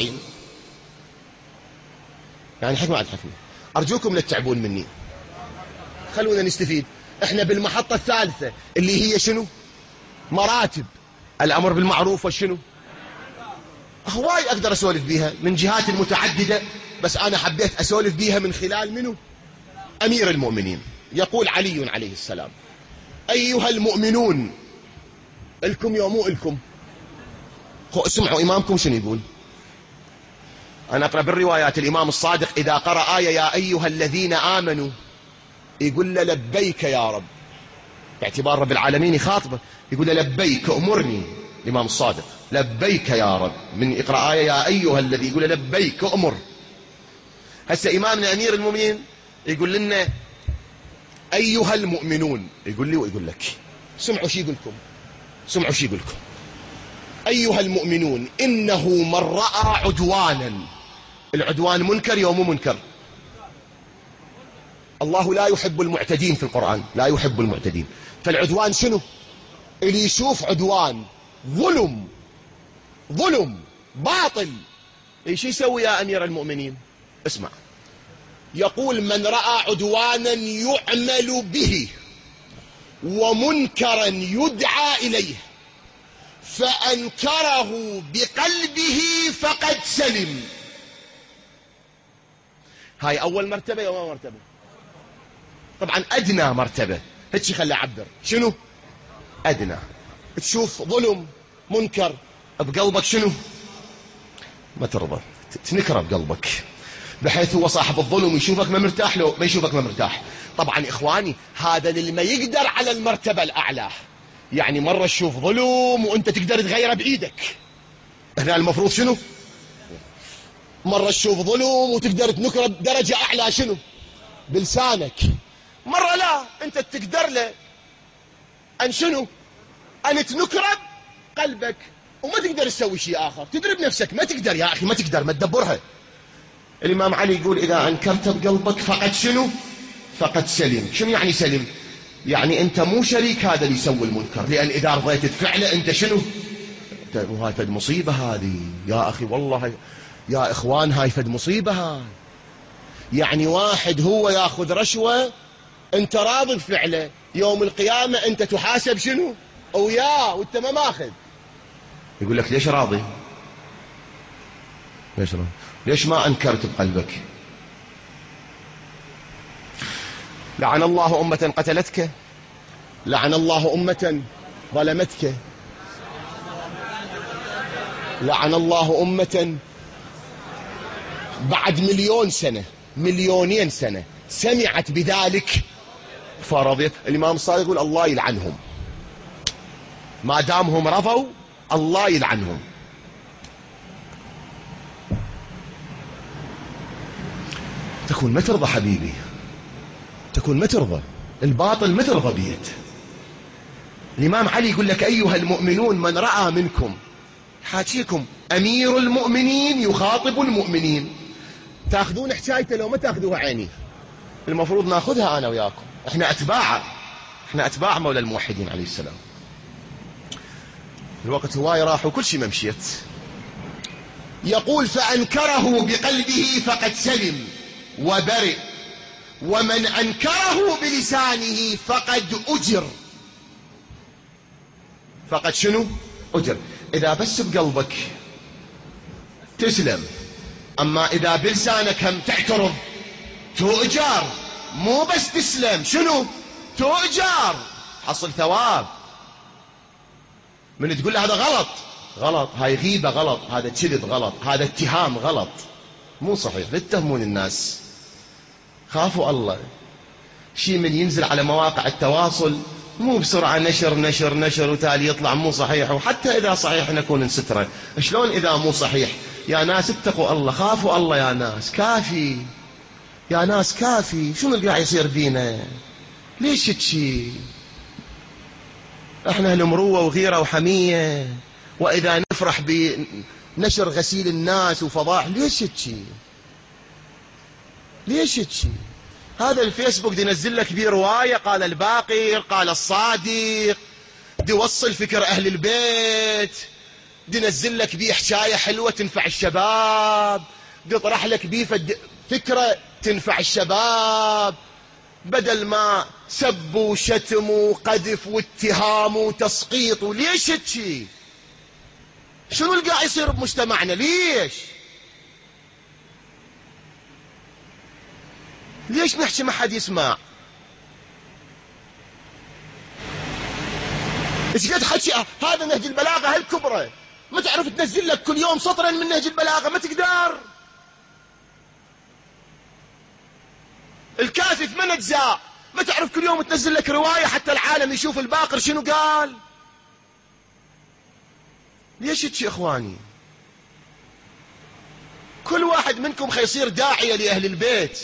يعني حكمة على الحكمة. أرجوكم لا تتعبون مني، خلونا نستفيد. احنا بالمحطة الثالثة اللي هي شنو؟ مراتب الأمر بالمعروف والشنو. هواي أقدر أسولف بيها من جهات المتعددة، بس أنا حبيت أسولف بيها من خلال منه؟ أمير المؤمنين. يقول علي عليه السلام: أيها المؤمنون، الكم يومو الكم. اسمعوا إمامكم شنو يقول. أنا أقرأ بالروايات. الإمام الصادق إذا قرأ آية يا أيها الذين آمنوا يقول له لبيك يا رب، باعتبار رب العالمين يخاطبه، يقول له لبيك أمرني. الإمام الصادق لبيك يا رب، من يقرأ آية يا أيها الذي يقول له لبيك أمر. هسه إمامنا أمير المؤمنين يقول لنا أيها المؤمنون، يقول لي ويقول لك. سمعوا شي يقولكم، سمعوا شي يقولكم. أيها المؤمنون، إنه من رأى عدوانا. العدوان منكر يوم منكر. الله لا يحب المعتدين في القرآن، لا يحب المعتدين. فالعدوان شنو؟ اللي يشوف عدوان، ظلم باطل، ايش يسوي يا أمير المؤمنين؟ اسمع، يقول من رأى عدوانا يعمل به ومنكرا يدعى إليه فأنكره بقلبه فقد سلم. هاي أول مرتبة يا أول مرتبة؟ طبعا أدنى مرتبة، هيك خلي أعبر. شنو أدنى؟ تشوف ظلم منكر بقلبك شنو؟ ما ترضى، تنكره بقلبك، بحيث هو صاحب الظلم يشوفك ما مرتاح، لو ما يشوفك ما مرتاح. طبعا إخواني هذا للي يقدر على المرتبة الأعلى، يعني مرة تشوف ظلم وأنت تقدر تغيره بإيدك، هنا المفروض شنو؟ مرة تشوف ظلم وتقدر تنكره بدرجة أعلى، شنو؟ بلسانك، مرة لا أنت تقدر له أن شنو؟ أن تنكرب قلبك وما تقدر تسوي شيء آخر، تدرب نفسك، ما تقدر يا أخي، ما تقدر، ما تدبرها. الإمام علي يقول إذا أنكرت بقلبك فقد شنو؟ فقد سلم. شنو يعني سلم؟ يعني أنت مو شريك هذا اللي يسوي المنكر، لأن إذا رضيت تفعله أنت شنو؟ هاي فد مصيبة هذه يا أخي، والله يا إخوان هاي فد مصيبة هاي. يعني واحد هو ياخذ رشوة أنت راضي بفعله، يوم القيامة أنت تحاسب شنو؟ وياه وأنت ما ماخذ. يقول لك ليش راضي؟ ليش راضي؟ ليش ما أنكرت بقلبك؟ لعن الله أمة قتلتك، لعن الله أمة ظلمتك، لعن الله أمة بعد 1,000,000 سنة 2,000,000 سنة سمعت بذلك فرضيت. الإمام الصادق يقول الله يلعنهم، ما دامهم رضوا الله يلعنهم. تكون ما ترضى حبيبي، تكون ما ترضى، الباطل ما ترضى بيت. الإمام علي يقول لك أيها المؤمنون من رأى منكم، حاكيكم أمير المؤمنين يخاطب المؤمنين، تأخذون حكايته لو ما تأخذوها عيني، المفروض نأخذها أنا وياكم، احنا أتباعه، احنا أتباع مولى الموحدين عليه السلام. الوقت هواي راح وكل شيء ما مشيت. يقول فأنكره بقلبه فقد سلم وبرئ، ومن أنكره بلسانه فقد أجر. فقد شنو؟ أجر. إذا بس بقلبك تسلم، أما إذا بلسانك هم تعترض تؤجر، مو بس تسلم، شنو؟ تؤجر، حصل ثواب. من تقول له هذا غلط، غلط، هاي غيبة غلط، هذا كذب غلط، هذا اتهام غلط، مو صحيح، لا تتهمون الناس، خافوا الله. شيء من ينزل على مواقع التواصل مو بسرعة نشر نشر نشر وتالي يطلع مو صحيح، وحتى إذا صحيح نكون نستره. شلون إذا مو صحيح؟ يا ناس اتقوا الله، خافوا الله يا ناس، كافي يا ناس كافي. شنو اللي قاعد يصير بينا؟ ليش تشي؟ احنا المروة وغيرة وحمية، وإذا نفرح بنشر غسيل الناس وفضاح، ليش تشي؟ ليش تشي؟ هذا الفيسبوك دي ينزل لك بيه رواية، قال الباقر، قال الصادق، دي يوصل فكر أهل البيت، دي ينزل لك بيه حكاية حلوة تنفع الشباب، دي يطرح لك بيه فكرة تنفع الشباب، بدل ما سب وشتم وقذف واتهام وتسقيط. ليش تشي؟ شنو اللي قاعد يصير بمجتمعنا؟ ليش؟ ليش نحكي ما حد يسمع؟ ايش قد حكي هذا نهج البلاغة هالكبرى، ما تعرف تنزل لك كل يوم سطرا من نهج البلاغة، ما تقدر. الكافي 8 أجزاء، ما تعرف كل يوم تنزل لك رواية حتى العالم يشوف الباقر شنو قال. ليش تشي اخواني؟ كل واحد منكم خيصير داعية لأهل البيت.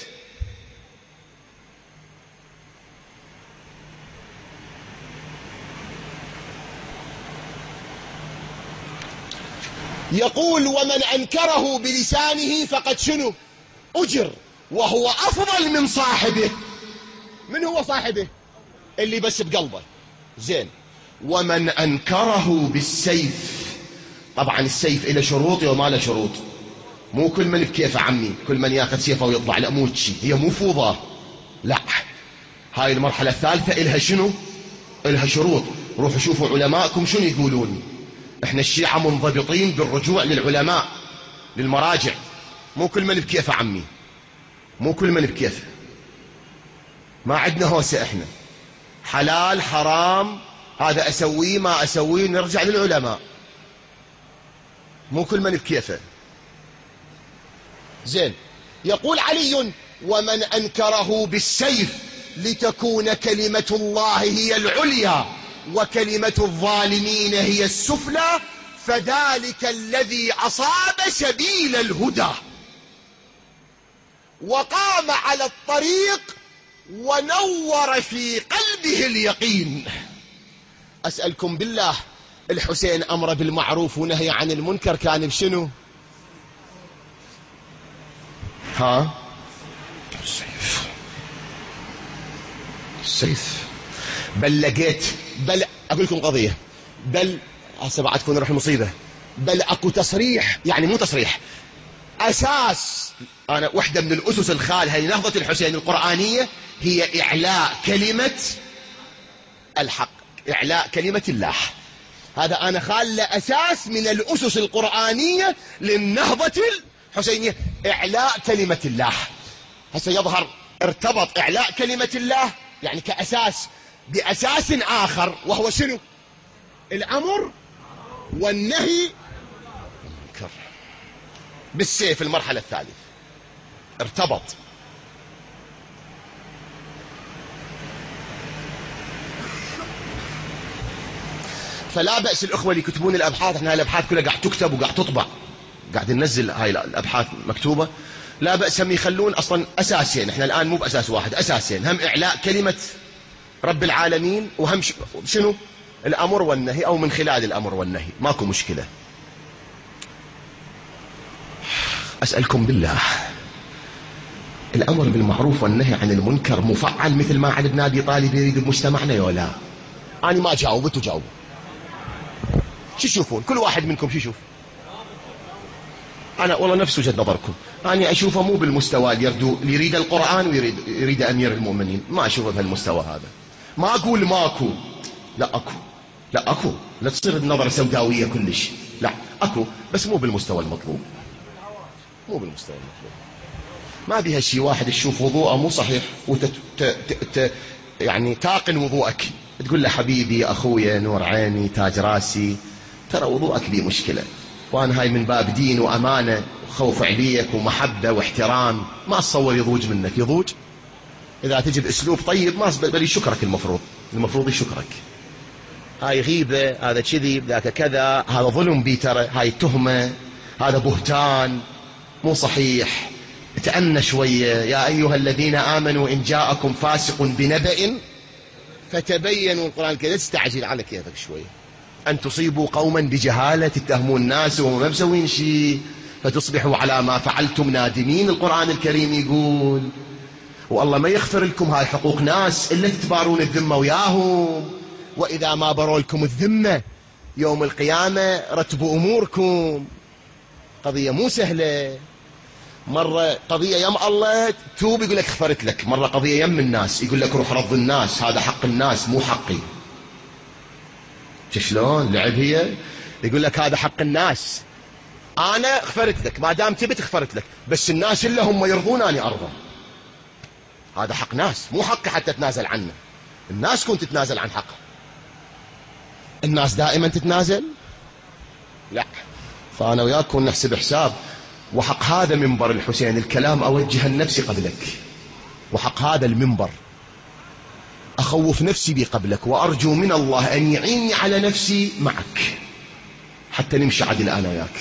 يقول ومن أنكره بلسانه فقد شنو؟ أجر، وهو أفضل من صاحبه. من هو صاحبه؟ اللي بس بقلبه. زين. ومن أنكره بالسيف، طبعا السيف إله شروط وما له شروط، مو كل من بكيف عمي، كل من ياخذ سيفه ويطلع، لا مو شيء، هي مو فوضى، لا. هاي المرحلة الثالثة إلها شنو؟ إلها شروط. روحوا شوفوا علماءكم شنو يقولون. احنا الشيعة منضبطين بالرجوع للعلماء، للمراجع، مو كل من بكيف عمي، مو كل من بكيف، ما عندنا هوسة احنا، حلال حرام هذا اسويه ما اسويه، نرجع للعلماء، مو كل من بكيفه. زين. يقول علي ومن أنكره بالسيف لتكون كلمة الله هي العليا وكلمة الظالمين هي السفلى، فذلك الذي أصاب سبيل الهدى وقام على الطريق ونور في قلبه اليقين. أسألكم بالله، الحسين أمر بالمعروف ونهي عن المنكر كان بشنو؟ ها؟ السيف. بل لقيت، بل أقول لكم قضية، بل هسه بعد تكون روح المصيبة، بل أكو تصريح، يعني مو تصريح، أساس. أنا واحدة من الأسس الخالها لنهضة الحسين القرآنية هي إعلاء كلمة الحق، إعلاء كلمة الله. هذا أنا خال أساس من الأسس القرآنية للنهضة الحسينية، إعلاء كلمة الله. هسه يظهر ارتبط إعلاء كلمة الله يعني كأساس بأساس آخر، وهو شنو؟ الأمر والنهي والمنكر بالسيف. المرحلة الثالثة ارتبط. فلا بأس الأخوة اللي يكتبون الأبحاث، احنا الأبحاث كلها قاعد تكتب وقاعد تطبع، قاعد ننزل هاي الأبحاث مكتوبة، لا بأس هم يخلون أصلا أساسين، احنا الآن مو بأساس واحد، أساسين، هم إعلاء كلمة رب العالمين، وهم شنو؟ الأمر والنهي، أو من خلال الأمر والنهي، ماكو مشكلة. أسألكم بالله، الأمر بالمعروف والنهي عن المنكر مفعل مثل ما علي بن أبي طالب يريد بمجتمعنا يا لا؟ أنا ما جاوبت وجاوبوا. شو تشوفون؟ كل واحد منكم شو يشوف؟ أنا والله نفس وجهة نظركم، أنا أشوفه مو بالمستوى اللي يريد القرآن ويريد أمير المؤمنين، ما أشوفه بهالمستوى هذا. ما أقول ماكو، لا أكو، لا أكو، لا تصير النظرة سوداوية كلش، لا أكو، بس مو بالمستوى المطلوب، مو بالمستوى المطلوب. ما بيها شيء واحد تشوف وضوءه مو صحيح يعني تاقن وضوءك، تقول له حبيبي يا أخويا نور عيني تاج راسي، ترى وضوءك بيه مشكلة، وأنا هاي من باب دين وأمانة وخوف عليك ومحبة واحترام، ما أتصور يضوج منك. يضوج إذا تجي بأسلوب طيب ما بل يشكرك، المفروض يشكرك. هاي غيبة، هذا كذب، ذاك كذا، هذا ظلم بي، ترى هاي تهمة، هذا بهتان، مو صحيح، تأنى شوية. يا أيها الذين آمنوا إن جاءكم فاسق بنبأ فتبينوا، القرآن كذا، تستعجل على كيفك شوية، أن تصيبوا قوما بجهالة تتهمون الناس وهم ما مسوين شيء فتصبحوا على ما فعلتم نادمين. القرآن الكريم يقول، والله ما يغفر لكم هاي حقوق ناس إلا تتبارون الذمة وياهم، وإذا ما بروا لكم الذمة يوم القيامة رتبوا أموركم. قضية مو سهلة. مرة قضية يم الله توب يقول لك غفرت لك، مرة قضية يم الناس يقول لك روح رض الناس، هذا حق الناس مو حقي. شلون لعب هي؟ يقول لك هذا حق الناس، أنا غفرت لك ما دام تبت غفرت لك، بس الناس اللي هم يرضون أني أرضى. هذا حق ناس مو حقي حتى تتنازل عنه. الناس كنت تتنازل عن حقه، الناس دائما تتنازل؟ لا. فأنا وياكم نحسب حساب، وحق هذا منبر الحسين الكلام أوجه النفسي قبلك، وحق هذا المنبر أخوف نفسي بي قبلك، وأرجو من الله أن يعيني على نفسي معك حتى نمشي عدل أنا وياك.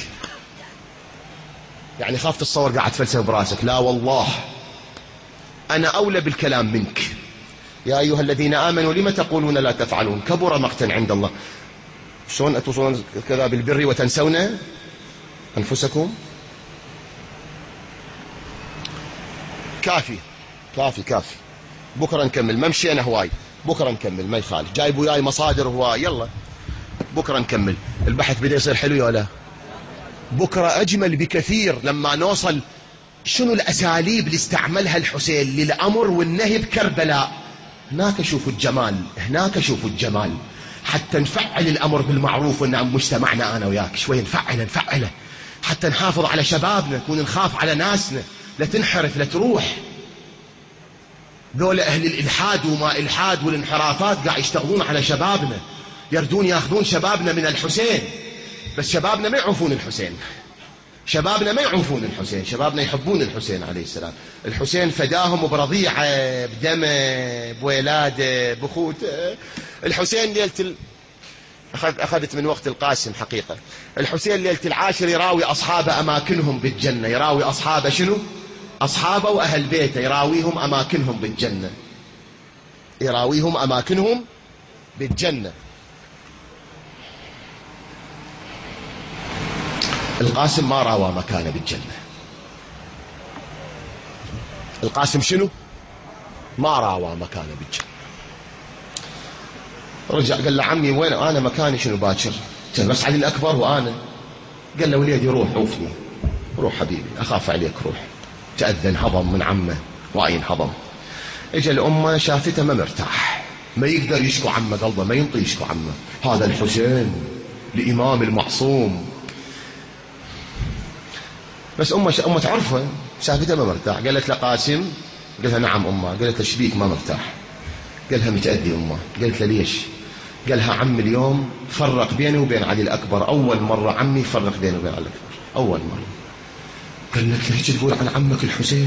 يعني خاف تتصور قاعد تفلسف براسك، لا والله أنا أولى بالكلام منك. يا أيها الذين آمنوا لما تقولون لا تفعلون كبر مقتا عند الله. شلون أتوصلون كذا بالبر وتنسون أنفسكم؟ كافي كافي كافي، بكرة نكمل، ما مشينا هواي، بكرة نكمل ما يخالف، جايب وياي مصادر هواي، يلا بكرة نكمل. البحث بدأ يصير حلو يا لا؟ بكرة أجمل بكثير لما نوصل شنو الأساليب اللي استعملها الحسين للأمر والنهي بكربلاء. هناك شوفوا الجمال، هناك شوفوا الجمال، حتى نفعل الأمر بالمعروف ونعم مجتمعنا أنا وياك شوي، نفعله حتى نحافظ على شبابنا، نكون نخاف على ناسنا، لا تنحرف لا تروح. ذولا أهل الإلحاد وما إلحاد والانحرافات قاعد يشتغلون على شبابنا، يردون ياخذون شبابنا من الحسين، بس شبابنا ما يعرفون الحسين، شبابنا ما يعرفون الحسين، شبابنا يحبون الحسين عليه السلام. الحسين فداهم برضيعه بدمه بولاده بخوته. الحسين ليلة أخذت من وقت القاسم حقيقة. الحسين ليلة العاشر يراوي أصحابه أماكنهم بالجنة، يراوي أصحابه شنو؟ أصحابه وأهل بيته يراويهم أماكنهم بالجنة. يراويهم أماكنهم بالجنة. القاسم ما راوى مكانه بالجنة. القاسم شنو؟ ما راوى مكانه بالجنة. رجع قال له عمي وين أنا مكاني شنو باكر؟ قال بس علي الأكبر وأنا. قال له وليدي روح عوفني، روح حبيبي أخاف عليك روح. تأذن هضم من عمه وعين هضم. اجى الأمة شافته ما مرتاح، ما يقدر يشكو عمه، قلبه ما ينطي يشكو عمه. هذا الحسين الإمام المعصوم. بس أمه تعرفه، شافته ما مرتاح. قالت له قاسم؟ قالها نعم أمه. قالت له شبيك ما مرتاح؟ قالها متأذي أمه. قالت له ليش؟ قالها عمي اليوم فرق بيني وبين علي الأكبر، أول مرة عمي فرق بيني وبين علي الأكبر، أول مرة. قالت له هيك تقول عن عمك الحسين؟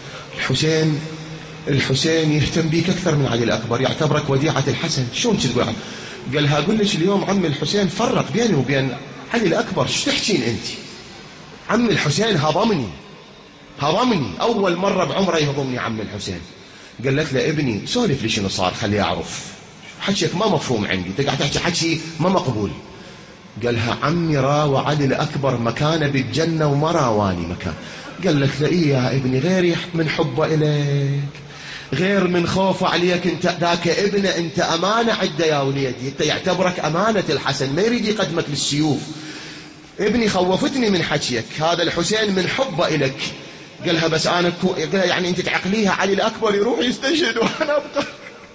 الحسين يهتم بيك أكثر من علي الأكبر، يعتبرك وديعة الحسن، شلون تقول عنه؟ قالها أقول لك اليوم عمي الحسين فرق بيني وبين علي الأكبر، شو تحكين أنت؟ عمي الحسين هضمني، أول مرة بعمره يهضمني عمي الحسين. قالت له ابني سولف لي شنو صار خليه أعرف، حكيك ما مفهوم عندي، تقعد تحكي حكي ما مقبول. قالها عمي راوى علي الأكبر مكانه بالجنة وما راواني مكان. قالت له إيه يا ابني، غير من حبه إليك، غير من خوفه عليك، انت ذاك ابنه، انت أمانة عده يا وليدي، انت يعتبرك أمانة الحسن، ما يريد يقدمك للسيوف. ابني خوفتني من حكيك، هذا الحسين من حبه إليك. قالها بس أنا قالها يعني أنت تعقليها علي الأكبر يروح يستشهد وأنا أبقى.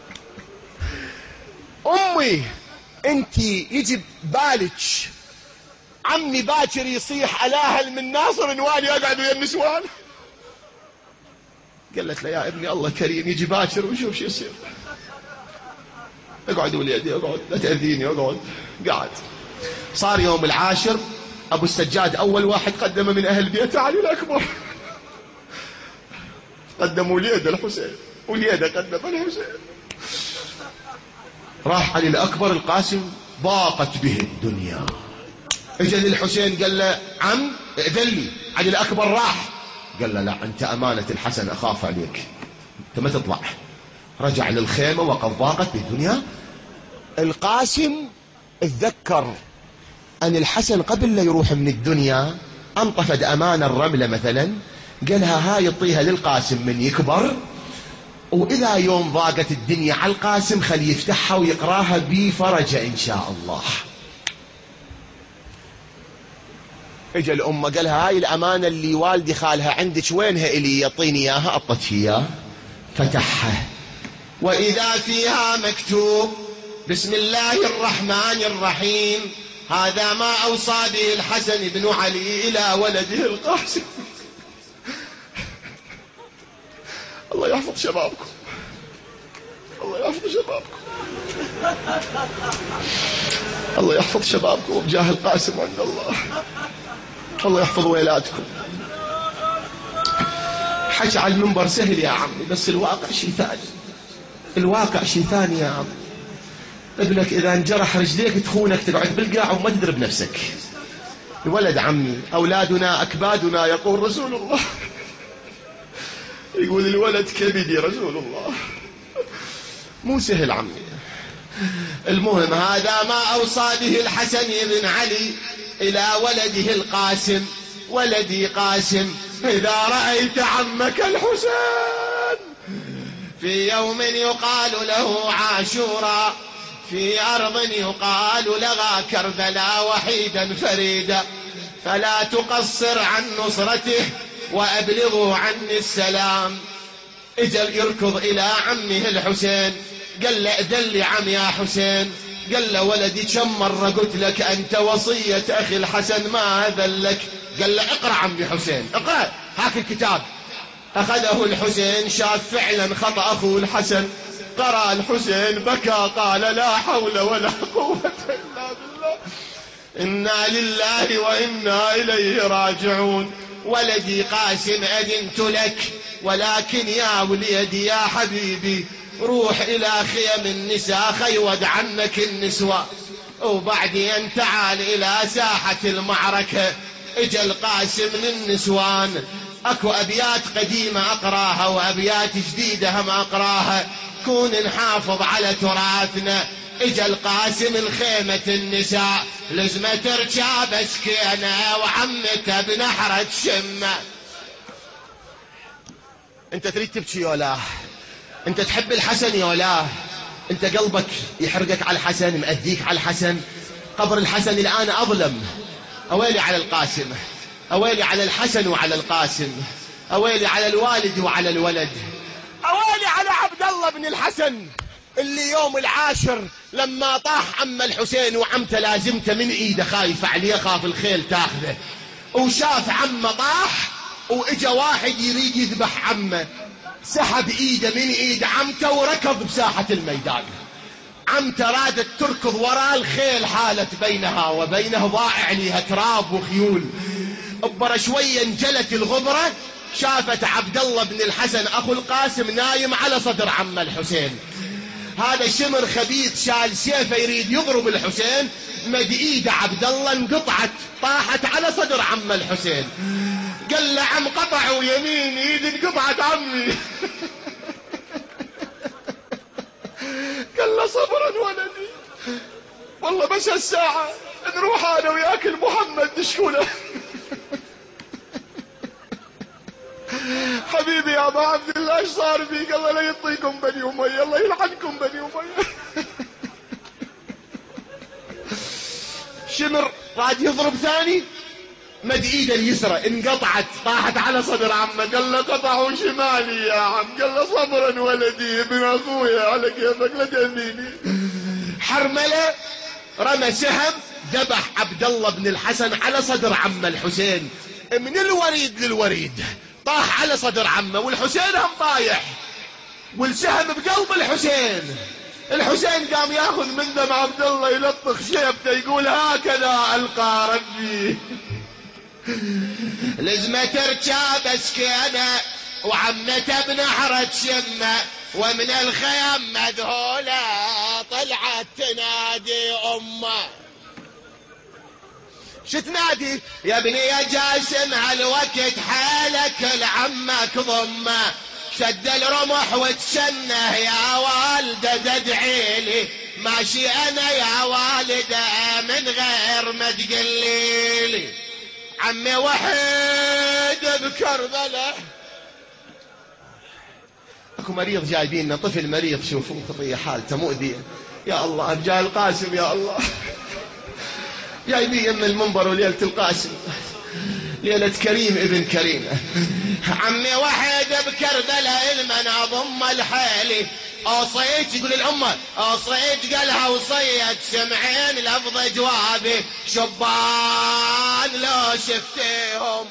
أمي أنت يجي بالك عمي باكر يصيح على أهل من ناصر نوالي يقعد ويا النسوان؟ قالت له يا ابني الله كريم، يجي باكر وشوف شو يصير. اقعد وليدي اقعد، لا تأذيني، اقعد. قعد. صار يوم العاشر، أبو السجاد أول واحد قدم من أهل بيته علي الأكبر. قدم وليده الحسين، وليده قدم الحسين. راح علي الأكبر القاسم، ضاقت به الدنيا. اجى للحسين قال له عم ائذن لي. علي الأكبر راح قال له لا، أنت أمانة الحسن أخاف عليك، أنت ما تطلع. رجع للخيمة وقد ضاقت به الدنيا. القاسم اتذكر أن الحسن قبل لا يروح من الدنيا أنطفد أمانة الرملة مثلا، قالها هاي يطيها للقاسم من يكبر، وإذا يوم ضاقت الدنيا على القاسم خلي يفتحها ويقراها بفرجة إن شاء الله. اجى الأمة قالها هاي الأمانة اللي والدي خالها عندك وينها إلي، يعطيني إياها. أعطته إياه، فتحها وإذا فيها مكتوب بسم الله الرحمن الرحيم، هذا ما أوصى به الحسن بن علي إلى ولده القاسم. الله يحفظ شبابكم، الله يحفظ شبابكم، الله يحفظ شبابكم وبجاه القاسم عند الله، الله يحفظ ويلاتكم. حكي على المنبر سهل يا عمي، بس الواقع شيء ثاني، الواقع شيء ثاني يا عمي. ابنك إذا انجرح رجليك تخونك تقعد بالقاع وما تدري بنفسك. الولد عمي أولادنا أكبادنا، يقول رسول الله، يقول الولد كبدي رسول الله، مو سهل عمي. المهم هذا ما أوصى به الحسن بن علي إلى ولده القاسم، ولدي قاسم إذا رأيت عمك الحسين في يوم يقال له عاشوراء، في أرض يقال لها كربلاء، وحيدا فريدا، فلا تقصر عن نصرته وأبلغوا عني السلام. اجل يركض إلى عمه الحسين، قال له ائذن لي عم يا حسين. قال له ولدي كم مرة قلت لك أنت وصية أخي الحسن ما أذن لك. قال له اقرأ عمي حسين، اقرأ هاك الكتاب. أخذه الحسين، شاف فعلا خطأ أخوه الحسن، قرأ الحسين بكى، قال لا حول ولا قوة إلا بالله، إنا لله وإنا إليه راجعون. ولدي قاسم أذنت لك، ولكن يا وليدي يا حبيبي روح إلى خيم النساء خيود عنك النسوة، وبعدين تعال إلى ساحة المعركة. اجى القاسم للنسوان، اكو أبيات قديمة أقراها وأبيات جديدة هم أقراها. كون نحافظ على تراثنا. اجا القاسم الخيمة النساء لزمة تركاب سكينة وعمته بنحرة شمة. انت تريد تبكي يا انت تحب الحسن يا انت قلبك يحرقك على الحسن، مأذيك على الحسن. قبر الحسن الآن أظلم. أويلي على القاسم، أويلي على الحسن وعلى القاسم، أويلي على الوالد وعلى الولد، أويلي على عبد الله بن الحسن اللي يوم العاشر لما طاح عم الحسين وعمته لازمته من ايده خايف عليه، خاف الخيل تاخذه، وشاف عمه طاح واجا واحد يريد يذبح عمه، سحب ايده من ايد عمته وركض بساحة الميدان. عمته رادت تركض وراء الخيل، حالت بينها وبينه ضائع ليها تراب وخيول. ابر شوية انجلت الغبرة، شافت عبد الله بن الحسن اخو القاسم نايم على صدر عم الحسين. هذا شمر خبيث شال سيفه يريد يضرب الحسين، مد ايده عبد الله انقطعت طاحت على صدر عم الحسين. قال له عم قطعوا يمين ايدي انقطعت عمي. قال له صبرا ولدي، والله بس هالساعة نروح انا وياك محمد نشكونه. حبيبي يا ابا عبد الله ايش صار فيك؟ الله لا يعطيكم بني اميه، الله يلعنكم بني اميه. شمر راد يضرب ثاني، مد ايده اليسرى انقطعت طاحت على صدر عمه. قال له قطعوا شمالي يا عم. قال له صبرا ولدي ابن اخويا على كيفك لا تهنيني. حرمله رمى سهم ذبح عبد الله بن الحسن على صدر عمه الحسين، من الوريد للوريد طاح على صدر عمه، والحسين هم طايح والسهم بقلب الحسين. الحسين قام ياخذ من دم عبد الله يلطخ شيبته يقول هكذا القى ربي. لزمة ركاب سكينة وعمته بنحرة شمة، ومن الخيام مذهولة طلعت تنادي امه. شو تنادي؟ يا ابني يا جاسم هالوقت حالك لعمك ضمه، شد الرمح وتشنه يا والده تدعيلي، ماشي انا يا والده من غير ما تقليلي. عمي وحيد بكربلاء. اكو مريض جايبيننا، طفل مريض شوفوا خطيه حالته مؤذيه. يا الله رجال القاسم يا الله. جايبين من المنبر وليلة القاسم ليلة كريم ابن كريم. عمي وحيد بكربلاء المنى ضم الحالي، اوصيت يقول الامه اوصيت قالها وصيت سمعين لفظ جوابي، شبان لو شفتيهم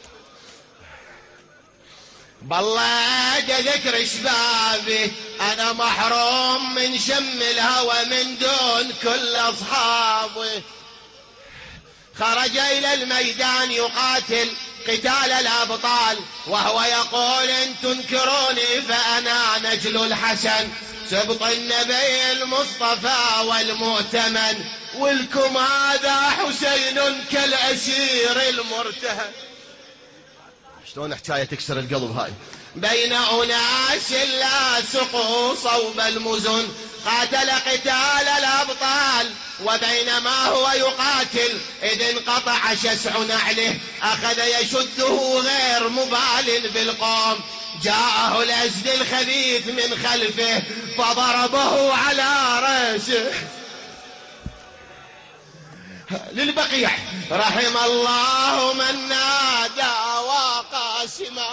بالله ذكر شبابي، انا محروم من شم الهوى من دون كل اصحابي. خرج الى الميدان يقاتل قتال الابطال، وهو يقول ان تنكروني فانا نجل الحسن، سبط النبي المصطفى والمؤتمن، ولكم هذا حسين كالاسير المرتهن. شلون حكايه تكسر القلب هاي. بين اناس لا سقوا صوب المزن، قاتل قتال الابطال، وبينما هو يقاتل إذ انقطع شسع نعله، أخذ يشده غير مبال بالقوم، جاءه الأسد الخبيث من خلفه فضربه على رأسه. للبقيع رحم الله من نادى وقاسما،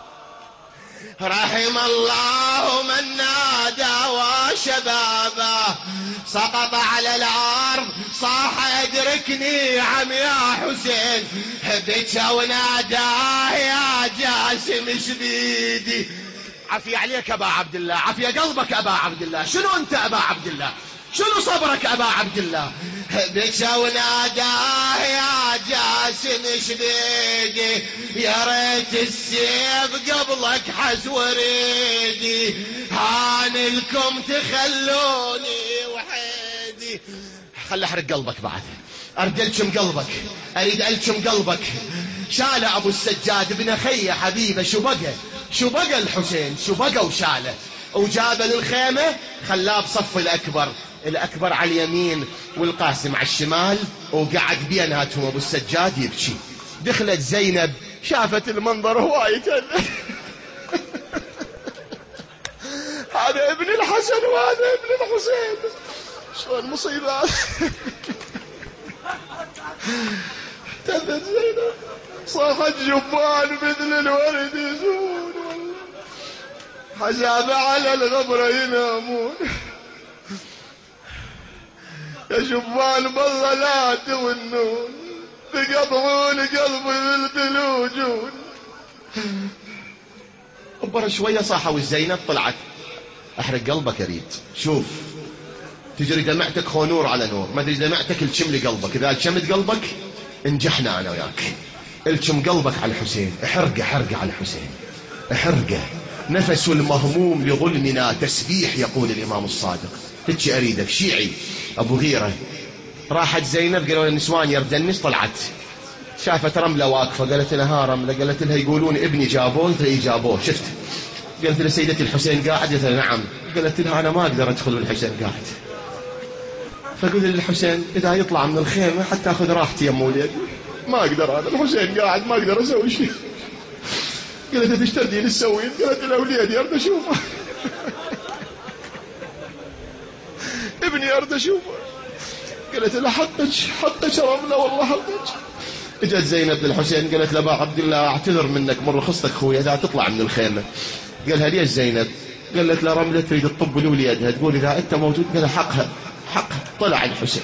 رحم الله من نادى وشبابه، سقط على الارض صاح ادركني عم يا حسين، بكى وناداه يا جاسم شبيدي. عفي عليك ابا عبد الله، عفي قلبك ابا عبد الله، شنو انت ابا عبد الله، شنو صبرك ابا عبد الله. بكى وناداه يا جاسم شبيدي، يا ريت السيف قبلك حز وريدي، هان لكم تخلوني وحيدي. خل احرق قلبك بعد، اريد الكم قلبك، اريد الكم قلبك. شال ابو السجاد ابن خيه حبيبه، شو بقى الحسين، شو بقى وشاله. وجابه للخيمة خلاه بصف الأكبر على اليمين والقاسم على الشمال، وقعد بيناتهم أبو السجاد يبكي. دخلت زينب شافت المنظر هواي هذا ابن الحسن وهذا ابن الحسين، شلون مصيبة. اهتزت زينب، صاحت جبان مثل الورد يزون، حساب على الغبرة ينامون، يا شبان بالله لا تونون، تقطعون قلبي بالثلوجون. كبر شوية صاحوا الزينب، طلعت احرق قلبك اريد، شوف تجري دمعتك خو نور على نور، ما تجري دمعتك الشم لقلبك، اذا الشمت قلبك انجحنا انا وياك. الشم قلبك على الحسين، احرقه على الحسين، احرقه. نفس المهموم لظلمنا تسبيح يقول الامام الصادق. هيك اريدك شيعي ابو غيره. راحت زينب قالوا النسوان يردنس، طلعت شافت رمله واقفه، قالت لها ها رمله، قالت لها يقولون ابني جابوه، قلت لها جابوه شفت. قالت لها سيدتي الحسين قاعد، قالت لها نعم، قالت لها انا ما اقدر ادخل والحسين قاعد. فقلت للحسين اذا يطلع من الخيمه حتى اخذ راحتي يا مولد، ما اقدر انا الحسين قاعد ما اقدر اسوي شيء. قالت لها ايش تردين تسوين؟ قالت لها وليدي ارد اشوفه ابني ارد اشوفه. قالت لها حطك رمله والله حطك. اجت زينب للحسين قالت له ابا عبد الله اعتذر منك من رخصتك خويا اذا تطلع من الخيمه. قالها ليش زينب؟ قالت له رمله تريد تطب لوليدها، تقول اذا انت موجود. قال حقها. طلع الحسين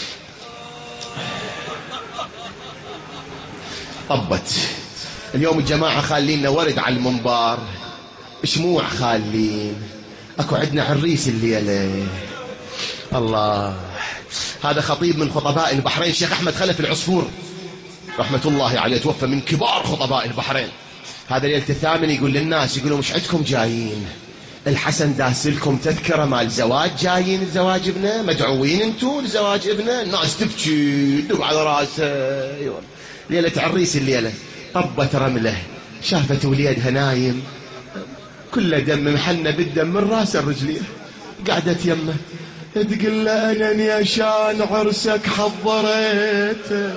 طبت. اليوم الجماعه خالينا ورد على المنبر، شموع خالين، اكو عندنا عريس الليله. الله، هذا خطيب من خطباء البحرين، الشيخ احمد خلف العصفور رحمة الله عليه، توفى من كبار خطباء البحرين. هذا ليلة الثامن يقول للناس، يقولوا مش عندكم جايين الحسن داس لكم تذكرة مال زواج، جايين زواج ابنه، مدعوين انتوا لزواج ابنه. الناس تبكي تدق على راسها. ليلة عريس الليلة. طبت رمله، شافت وليدها نايم كله دم محنة بالدم من راسه الرجلين، قعدت يمه تقول له انني عشان عرسك حضريت.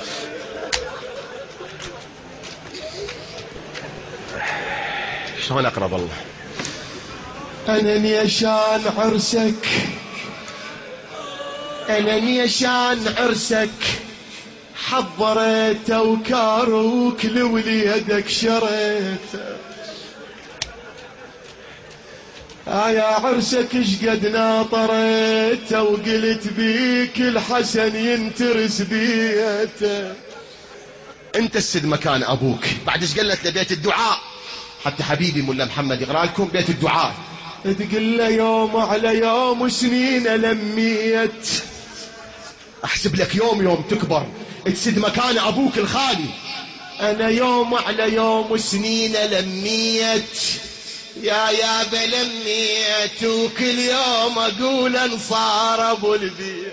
شلون اقرب الله؟ انني عشان عرسك، انني عشان عرسك حضريته، وكاروك لوليدك شريته. يا عرسك اشقد ناطريته، وقلت بيك الحسن ينترس بيته. انت السد مكان ابوك. بعد ايش قالت له؟ بيت الدعاء. حتى حبيبي ملا محمد يقرا لكم بيت الدعاء. تقول له يوم على يوم سنين لميت. احسب لك يوم تكبر تسد مكان ابوك الخالي. انا يوم على يوم سنين لميت، يا بلميت، وكل يوم اقول انصار ابو البيت.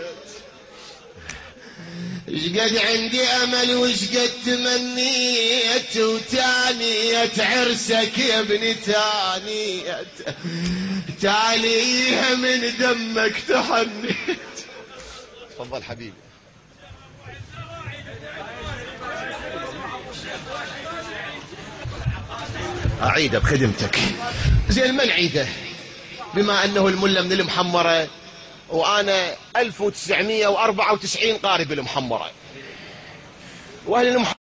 اشقد عندي امل واشقد تمنيت، وتانيت عرسك يا ابني تانيت، تاليها من دمك تحنيت. تفضل حبيبي. اعيده بخدمتك. زين ما نعيده بما انه المله من المحمره، وانا 1994 قارب المحمره، واهل المحمره